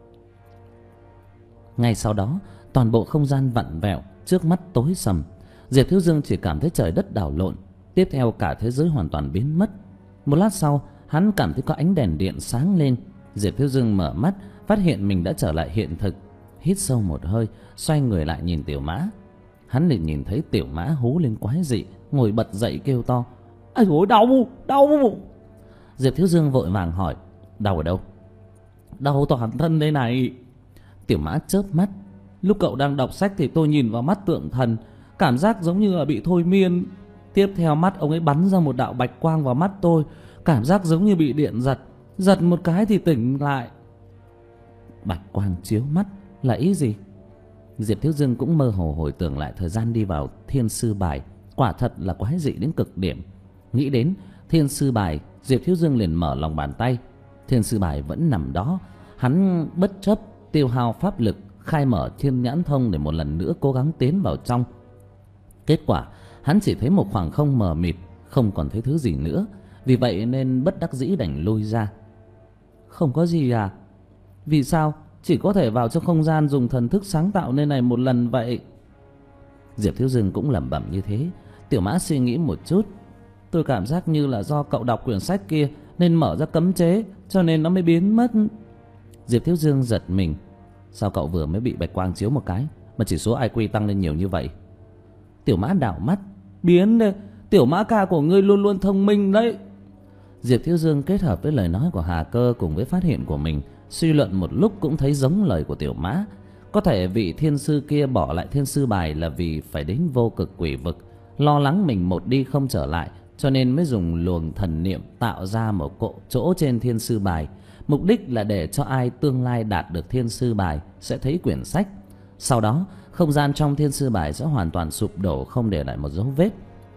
Ngay sau đó, toàn bộ không gian vặn vẹo, trước mắt tối sầm. Diệp Thiếu Dương chỉ cảm thấy trời đất đảo lộn, tiếp theo cả thế giới hoàn toàn biến mất. Một lát sau, hắn cảm thấy có ánh đèn điện sáng lên. Diệp Thiếu Dương mở mắt, phát hiện mình đã trở lại hiện thực. Hít sâu một hơi, xoay người lại nhìn Tiểu Mã. Hắn liền nhìn thấy Tiểu Mã hú lên quái dị, ngồi bật dậy kêu to: Ây dồi, đau, đau. Diệp Thiếu Dương vội vàng hỏi, đau ở đâu? Đau toàn thân đây này. Tiểu Mã chớp mắt, lúc cậu đang đọc sách thì tôi nhìn vào mắt tượng thần, cảm giác giống như là bị thôi miên. Tiếp theo mắt ông ấy bắn ra một đạo bạch quang vào mắt tôi, cảm giác giống như bị điện giật, giật một cái thì tỉnh lại. Bạch quang chiếu mắt là ý gì? Diệp Thiếu Dương cũng mơ hồ hồi tưởng lại thời gian đi vào Thiên Sư Bài, quả thật là quái dị đến cực điểm. Nghĩ đến Thiên Sư Bài, Diệp Thiếu Dương liền mở lòng bàn tay. Thiên Sư Bài vẫn nằm đó. Hắn bất chấp tiêu hao pháp lực, khai mở Thiên Nhãn Thông để một lần nữa cố gắng tiến vào trong. Kết quả hắn chỉ thấy một khoảng không mờ mịt, không còn thấy thứ gì nữa. Vì vậy nên bất đắc dĩ đành lui ra. Không có gì à? Vì sao chỉ có thể vào trong không gian dùng thần thức sáng tạo nơi này một lần vậy? Diệp Thiếu Dương cũng lẩm bẩm như thế. Tiểu Mã suy nghĩ một chút. Tôi cảm giác như là do cậu đọc quyển sách kia nên mở ra cấm chế, cho nên nó mới biến mất. Diệp Thiếu Dương giật mình. Sao cậu vừa mới bị bạch quang chiếu một cái mà chỉ số i kiu tăng lên nhiều như vậy? Tiểu Mã đảo mắt. Biến đây, Tiểu Mã ca của ngươi luôn luôn thông minh đấy. Diệp Thiếu Dương kết hợp với lời nói của Hà Cơ cùng với phát hiện của mình, suy luận một lúc cũng thấy giống lời của Tiểu Mã. Có thể vị thiên sư kia bỏ lại Thiên Sư Bài là vì phải đến Vô Cực Quỷ Vực, lo lắng mình một đi không trở lại, cho nên mới dùng luồng thần niệm tạo ra một cỗ chỗ trên Thiên Sư Bài. Mục đích là để cho ai tương lai đạt được Thiên Sư Bài sẽ thấy quyển sách. Sau đó không gian trong Thiên Sư Bài sẽ hoàn toàn sụp đổ, không để lại một dấu vết.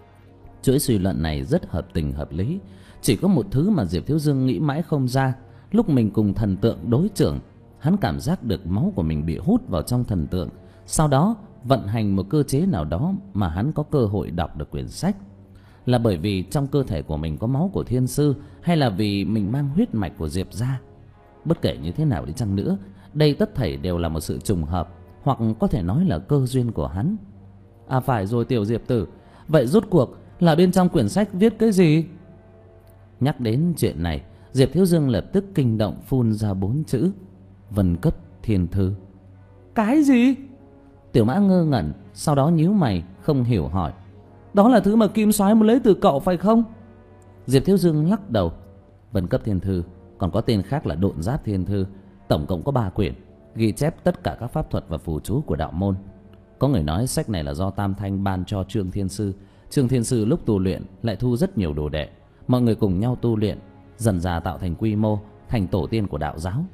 Chuỗi suy luận này rất hợp tình hợp lý. Chỉ có một thứ mà Diệp Thiếu Dương nghĩ mãi không ra. Lúc mình cùng thần tượng đối chưởng, hắn cảm giác được máu của mình bị hút vào trong thần tượng. Sau đó vận hành một cơ chế nào đó mà hắn có cơ hội đọc được quyển sách. Là bởi vì trong cơ thể của mình có máu của thiên sư, hay là vì mình mang huyết mạch của Diệp gia? Bất kể như thế nào đi chăng nữa, đây tất thảy đều là một sự trùng hợp, hoặc có thể nói là cơ duyên của hắn. À phải rồi Tiểu Diệp tử, vậy rốt cuộc là bên trong quyển sách viết cái gì? Nhắc đến chuyện này, Diệp Thiếu Dương lập tức kinh động phun ra bốn chữ: Vân Cấp Thiên Thư. Cái gì? Tiểu Mã ngơ ngẩn, sau đó nhíu mày không hiểu hỏi, đó là thứ mà Kim Soái muốn lấy từ cậu phải không? Diệp Thiếu Dương lắc đầu. Vân Cấp Thiên Thư còn có tên khác là Độn Giáp Thiên Thư, tổng cộng có ba quyển, ghi chép tất cả các pháp thuật và phù chú của đạo môn. Có người nói sách này là do Tam Thanh ban cho Trương Thiên Sư. Trương Thiên Sư lúc tu luyện lại thu rất nhiều đồ đệ, mọi người cùng nhau tu luyện, dần dà tạo thành quy mô, thành tổ tiên của đạo giáo.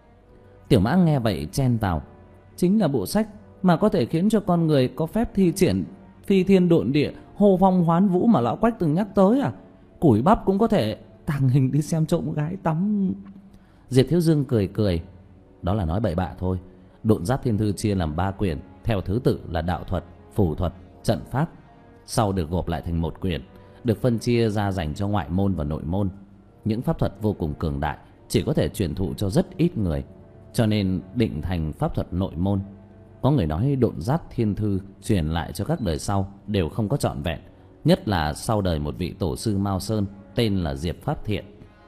Tiểu Mã nghe vậy chen vào, chính là bộ sách mà có thể khiến cho con người có phép thi triển phi thiên độn địa, hô phong hoán vũ mà lão Quách từng nhắc tới à? Củi bắp cũng có thể tàng hình đi xem trộm gái tắm. Diệp Thiếu Dương cười cười, đó là nói bậy bạ thôi. Độn Giáp Thiên Thư chia làm ba quyển, theo thứ tự là đạo thuật, phù thuật, trận pháp, sau được gộp lại thành một quyển, được phân chia ra dành cho ngoại môn và nội môn. Những pháp thuật vô cùng cường đại, chỉ có thể truyền thụ cho rất ít người, cho nên định thành pháp thuật nội môn. Có người nói Độn Giáp Thiên Thư truyền lại cho các đời sau đều không có trọn vẹn, nhất là sau đời một vị tổ sư Mao Sơn tên là Diệp Pháp Thiện.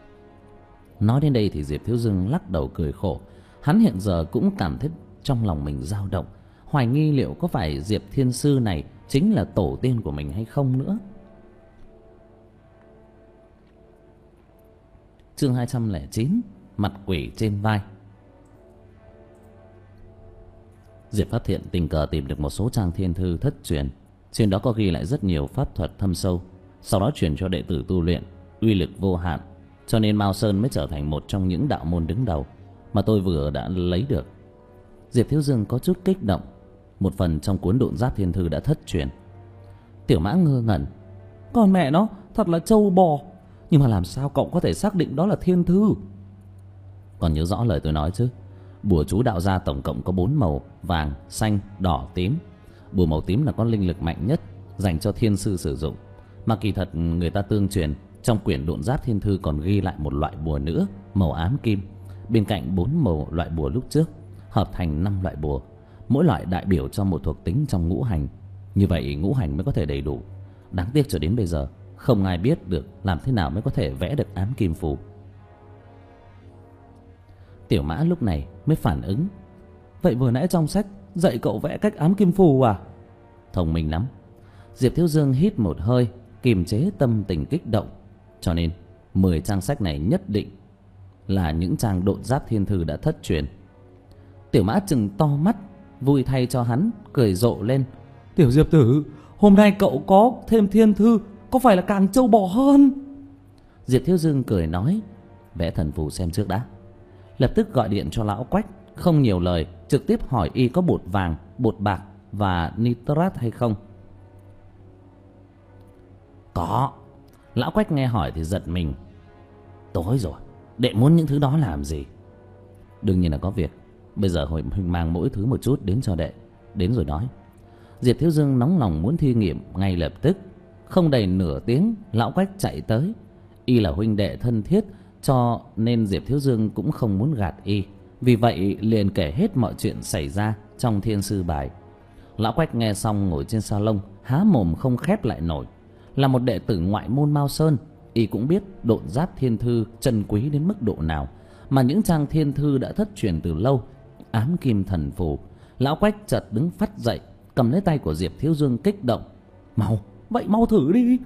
Nói đến đây thì Diệp Thiếu Dương lắc đầu cười khổ. Hắn hiện giờ cũng cảm thấy trong lòng mình dao động, hoài nghi liệu có phải Diệp Thiên Sư này chính là tổ tiên của mình hay không nữa. Chương hai trăm lẻ chín, Mặt Quỷ Trên Vai. Diệp Pháp Thiện tình cờ tìm được một số trang thiên thư thất truyền, trên đó có ghi lại rất nhiều pháp thuật thâm sâu, sau đó truyền cho đệ tử tu luyện, uy lực vô hạn, cho nên Mao Sơn mới trở thành một trong những đạo môn đứng đầu mà tôi vừa đã lấy được. Diệp Thiếu Dương có chút kích động, một phần trong cuốn Độn Giáp Thiên Thư đã thất truyền. Tiểu Mã ngơ ngẩn, con mẹ nó, thật là trâu bò, nhưng mà làm sao cậu có thể xác định đó là thiên thư? Còn nhớ rõ lời tôi nói chứ? Bùa chú đạo gia tổng cộng có bốn màu: vàng, xanh, đỏ, tím. Bùa màu tím là có linh lực mạnh nhất, dành cho thiên sư sử dụng. Mà kỳ thật người ta tương truyền trong quyển Độn Giáp Thiên Thư còn ghi lại một loại bùa nữa, màu ám kim, bên cạnh bốn màu loại bùa lúc trước, hợp thành năm loại bùa, mỗi loại đại biểu cho một thuộc tính trong ngũ hành. Như vậy ngũ hành mới có thể đầy đủ. Đáng tiếc cho đến bây giờ không ai biết được làm thế nào mới có thể vẽ được ám kim phù. Tiểu Mã lúc này mới phản ứng, vậy vừa nãy trong sách dạy cậu vẽ cách ám kim phù à? Thông minh lắm. Diệp Thiếu Dương hít một hơi, kiềm chế tâm tình kích động. Cho nên mười trang sách này nhất định là những trang độn giáp thiên thư đã thất truyền. Tiểu Mã trừng to mắt, vui thay cho hắn, cười rộ lên. Tiểu Diệp tử, hôm nay cậu có thêm thiên thư, có phải là càng trâu bò hơn? Diệp Thiếu Dương cười nói, vẽ thần phù xem trước đã. Lập tức gọi điện cho lão Quách, không nhiều lời, trực tiếp hỏi y có bột vàng, bột bạc và nitrat hay không. Có. Lão Quách nghe hỏi thì giật mình. Tối rồi, đệ muốn những thứ đó làm gì? Đương nhiên là có việc. Bây giờ Huỳnh mang mỗi thứ một chút đến cho đệ. Đến rồi nói. Diệp Thiếu Dương nóng lòng muốn thi nghiệm ngay lập tức. Không đầy nửa tiếng, lão Quách chạy tới. Y là huynh đệ thân thiết, cho nên Diệp Thiếu Dương cũng không muốn gạt y. Vì vậy liền kể hết mọi chuyện xảy ra trong thiên sư bài. Lão Quách nghe xong ngồi trên salon, há mồm không khép lại nổi. Là một đệ tử ngoại môn Mao Sơn, y cũng biết độn giáp thiên thư trân quý đến mức độ nào, mà những trang thiên thư đã thất truyền từ lâu. Ám kim thần phù. Lão Quách chợt đứng phắt dậy, cầm lấy tay của Diệp Thiếu Dương kích động. Mau, vậy mau thử đi.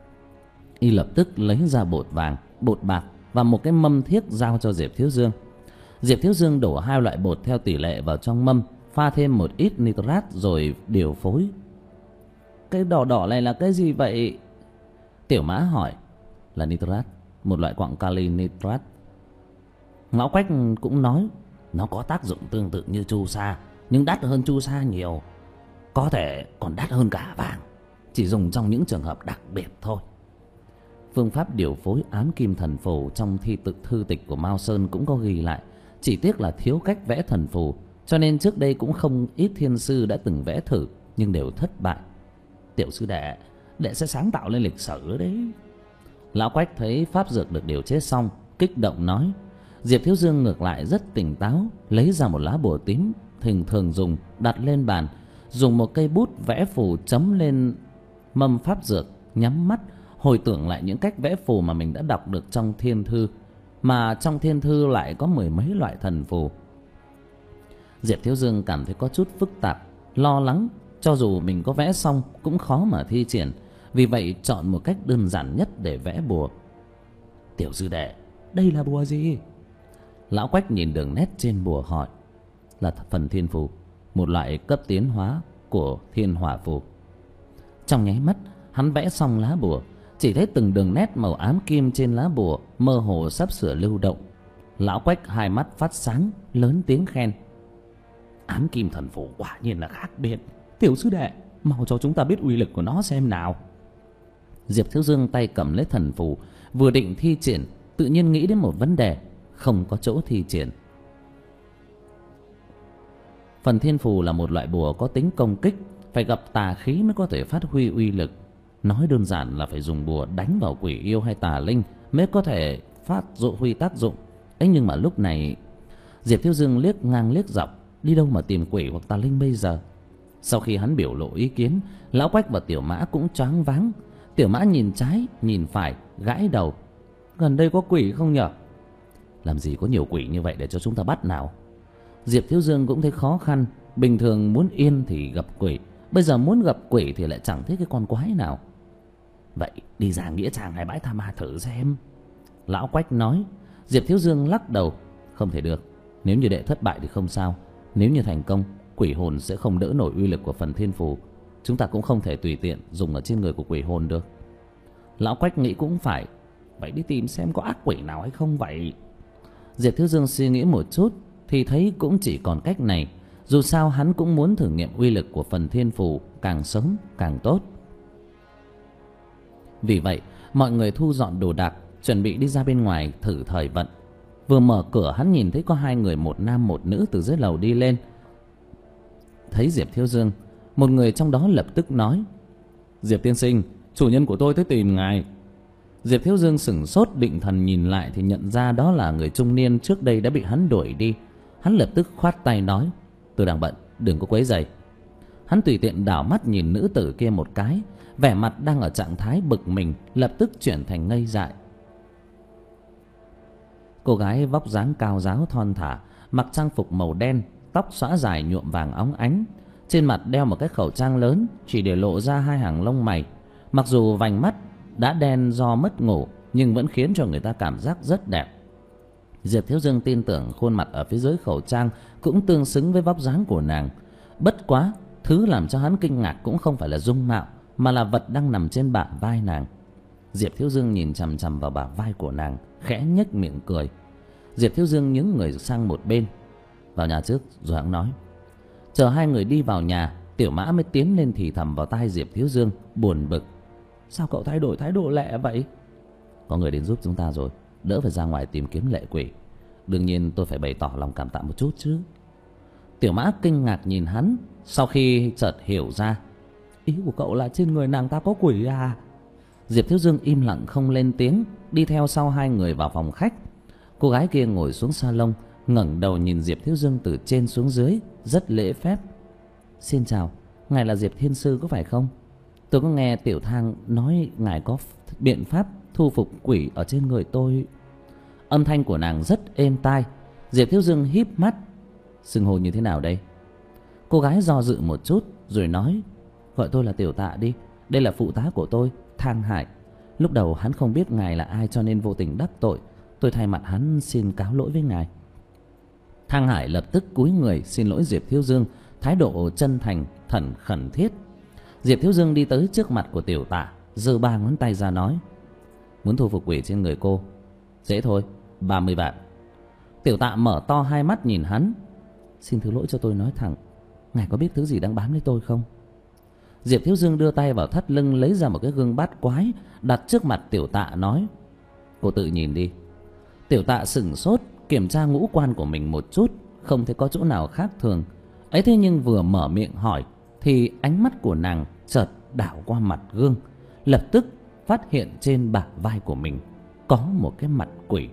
Y lập tức lấy ra bột vàng, bột bạc và một cái mâm thiếc giao cho Diệp Thiếu Dương. Diệp Thiếu Dương đổ hai loại bột theo tỷ lệ vào trong mâm, pha thêm một ít nitrat rồi điều phối. Cái đỏ đỏ này là cái gì vậy? Tiểu Mã hỏi. Là nitrat, một loại quặng kali nitrat. Lão Quách cũng nói, nó có tác dụng tương tự như chu sa, nhưng đắt hơn chu sa nhiều, có thể còn đắt hơn cả vàng, chỉ dùng trong những trường hợp đặc biệt thôi. Phương pháp điều phối ám kim thần phù trong thi tự thư tịch của Mao Sơn cũng có ghi lại, chỉ tiếc là thiếu cách vẽ thần phù, cho nên trước đây cũng không ít thiên sư đã từng vẽ thử nhưng đều thất bại. Tiểu sư đệ, đệ sẽ sáng tạo lên lịch sử đấy. Lão Quách thấy pháp dược được điều chế xong, kích động nói. Diệp Thiếu Dương ngược lại rất tỉnh táo, lấy ra một lá bùa tím thường thường dùng, đặt lên bàn, dùng một cây bút vẽ phù chấm lên mâm pháp dược, nhắm mắt hồi tưởng lại những cách vẽ phù mà mình đã đọc được trong thiên thư, mà trong thiên thư lại có mười mấy loại thần phù. Diệp Thiếu Dương cảm thấy có chút phức tạp, lo lắng, cho dù mình có vẽ xong cũng khó mà thi triển, vì vậy chọn một cách đơn giản nhất để vẽ bùa. Tiểu sư đệ, đây là bùa gì? Lão Quách nhìn đường nét trên bùa hỏi. Là phần thiên phù, một loại cấp tiến hóa của thiên hỏa phù. Trong nháy mắt hắn vẽ xong lá bùa, chỉ thấy từng đường nét màu ám kim trên lá bùa mơ hồ sắp sửa lưu động. Lão Quách hai mắt phát sáng, lớn tiếng khen. Ám kim thần phù quả nhiên là khác biệt. Tiểu sư đệ, mau cho chúng ta biết uy lực của nó xem nào. Diệp Thiếu Dương tay cầm lấy thần phù, vừa định thi triển, tự nhiên nghĩ đến một vấn đề, không có chỗ thi triển. Phần thiên phù là một loại bùa có tính công kích, phải gặp tà khí mới có thể phát huy uy lực. Nói đơn giản là phải dùng bùa đánh vào quỷ yêu hay tà linh mới có thể phát dụ huy tác dụng. Ấy nhưng mà lúc này Diệp Thiếu Dương liếc ngang liếc dọc, đi đâu mà tìm quỷ hoặc tà linh bây giờ? Sau khi hắn biểu lộ ý kiến, Lão Quách và Tiểu Mã cũng choáng váng. Tiểu Mã nhìn trái nhìn phải, gãi đầu. Gần đây có quỷ không nhở? Làm gì có nhiều quỷ như vậy để cho chúng ta bắt nào? Diệp Thiếu Dương cũng thấy khó khăn. Bình thường muốn yên thì gặp quỷ, bây giờ muốn gặp quỷ thì lại chẳng thấy cái con quái nào. Vậy đi ra nghĩa trang hay bãi tha ma thử xem. Lão Quách nói. Diệp Thiếu Dương lắc đầu. Không thể được. Nếu như đệ thất bại thì không sao, nếu như thành công, quỷ hồn sẽ không đỡ nổi uy lực của phần thiên phù. Chúng ta cũng không thể tùy tiện dùng ở trên người của quỷ hồn được. Lão Quách nghĩ cũng phải. Vậy đi tìm xem có ác quỷ nào hay không vậy. Diệp Thiếu Dương suy nghĩ một chút thì thấy cũng chỉ còn cách này. Dù sao hắn cũng muốn thử nghiệm uy lực của phần thiên phù, càng sớm càng tốt. Vì vậy mọi người thu dọn đồ đạc, chuẩn bị đi ra bên ngoài thử thời vận. Vừa mở cửa hắn nhìn thấy có hai người, một nam một nữ từ dưới lầu đi lên. Thấy Diệp Thiếu Dương, một người trong đó lập tức nói. Diệp tiên sinh, chủ nhân của tôi tới tìm ngài. Diệp Thiếu Dương sửng sốt, định thần nhìn lại thì nhận ra đó là người trung niên trước đây đã bị hắn đuổi đi. Hắn lập tức khoát tay nói. Tôi đang bận, đừng có quấy rầy. Hắn tùy tiện đảo mắt nhìn nữ tử kia một cái, vẻ mặt đang ở trạng thái bực mình lập tức chuyển thành ngây dại. Cô gái vóc dáng cao ráo thon thả, mặc trang phục màu đen, tóc xõa dài nhuộm vàng óng ánh, trên mặt đeo một cái khẩu trang lớn chỉ để lộ ra hai hàng lông mày. Mặc dù vành mắt đã đen do mất ngủ nhưng vẫn khiến cho người ta cảm giác rất đẹp. Diệp Thiếu Dương tin tưởng khuôn mặt ở phía dưới khẩu trang cũng tương xứng với vóc dáng của nàng. Bất quá, thứ làm cho hắn kinh ngạc cũng không phải là dung mạo, mà là vật đang nằm trên bả vai nàng. Diệp Thiếu Dương nhìn chằm chằm vào bả vai của nàng, khẽ nhếch miệng cười. Diệp Thiếu Dương nhướng người sang một bên. Vào nhà trước rồi hắn nói. Chờ hai người đi vào nhà, Tiểu Mã mới tiến lên thì thầm vào tai Diệp Thiếu Dương, buồn bực. Sao cậu thay đổi thái độ lẹ vậy? Có người đến giúp chúng ta rồi, đỡ phải ra ngoài tìm kiếm lệ quỷ. Đương nhiên tôi phải bày tỏ lòng cảm tạ một chút chứ. Tiểu Mã kinh ngạc nhìn hắn, sau khi chợt hiểu ra. Ý của cậu là trên người nàng ta có quỷ à? Diệp Thiếu Dương im lặng không lên tiếng, đi theo sau hai người vào phòng khách. Cô gái kia ngồi xuống salon, ngẩng đầu nhìn Diệp Thiếu Dương từ trên xuống dưới, rất lễ phép. Xin chào, ngài là Diệp Thiên Sư có phải không? Tôi có nghe Tiểu Thang nói ngài có biện pháp thu phục quỷ ở trên người tôi. Âm thanh của nàng rất êm tai. Diệp Thiếu Dương híp mắt. Xưng hô như thế nào đây? Cô gái do dự một chút rồi nói. Gọi tôi là Tiểu Tạ đi. Đây là phụ tá của tôi, Thang Hải. Lúc đầu hắn không biết ngài là ai cho nên vô tình đắc tội. Tôi thay mặt hắn xin cáo lỗi với ngài. Thang Hải lập tức cúi người xin lỗi Diệp Thiếu Dương, thái độ chân thành, thẩn khẩn thiết. Diệp Thiếu Dương đi tới trước mặt của Tiểu Tạ, giơ ba ngón tay ra nói. Muốn thu phục quỷ trên người cô? Dễ thôi, ba mươi vạn. Tiểu Tạ mở to hai mắt nhìn hắn. Xin thứ lỗi cho tôi nói thẳng, ngài có biết thứ gì đang bám lấy tôi không? Diệp Thiếu Dương đưa tay vào thắt lưng lấy ra một cái gương bát quái, đặt trước mặt Tiểu Tạ nói. Cô tự nhìn đi. Tiểu Tạ sửng sốt, kiểm tra ngũ quan của mình một chút, không thấy có chỗ nào khác thường. Ấy thế nhưng vừa mở miệng hỏi thì ánh mắt của nàng chợt đảo qua mặt gương, lập tức phát hiện trên bả vai của mình có một cái mặt quỷ.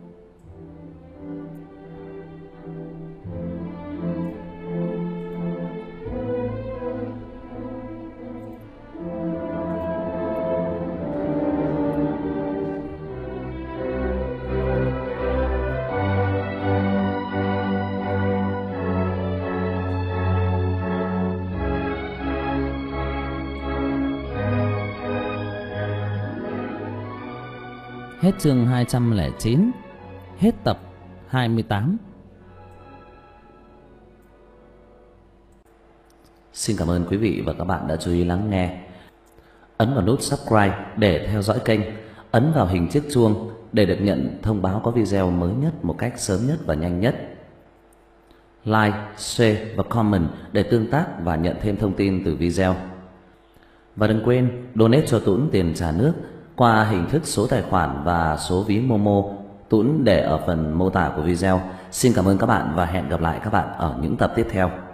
Hết chương hai trăm lẻ chín. Hết tập hai mươi tám. Xin cảm ơn quý vị và các bạn đã chú ý lắng nghe. Ấn vào nút subscribe để theo dõi kênh. Ấn vào hình chiếc chuông để được nhận thông báo có video mới nhất một cách sớm nhất và nhanh nhất. Like, share và comment để tương tác và nhận thêm thông tin từ video. Và đừng quên donate cho Tuấn tiền trà nước qua hình thức số tài khoản và số ví Momo, Tuấn để ở phần mô tả của video. Xin cảm ơn các bạn và hẹn gặp lại các bạn ở những tập tiếp theo.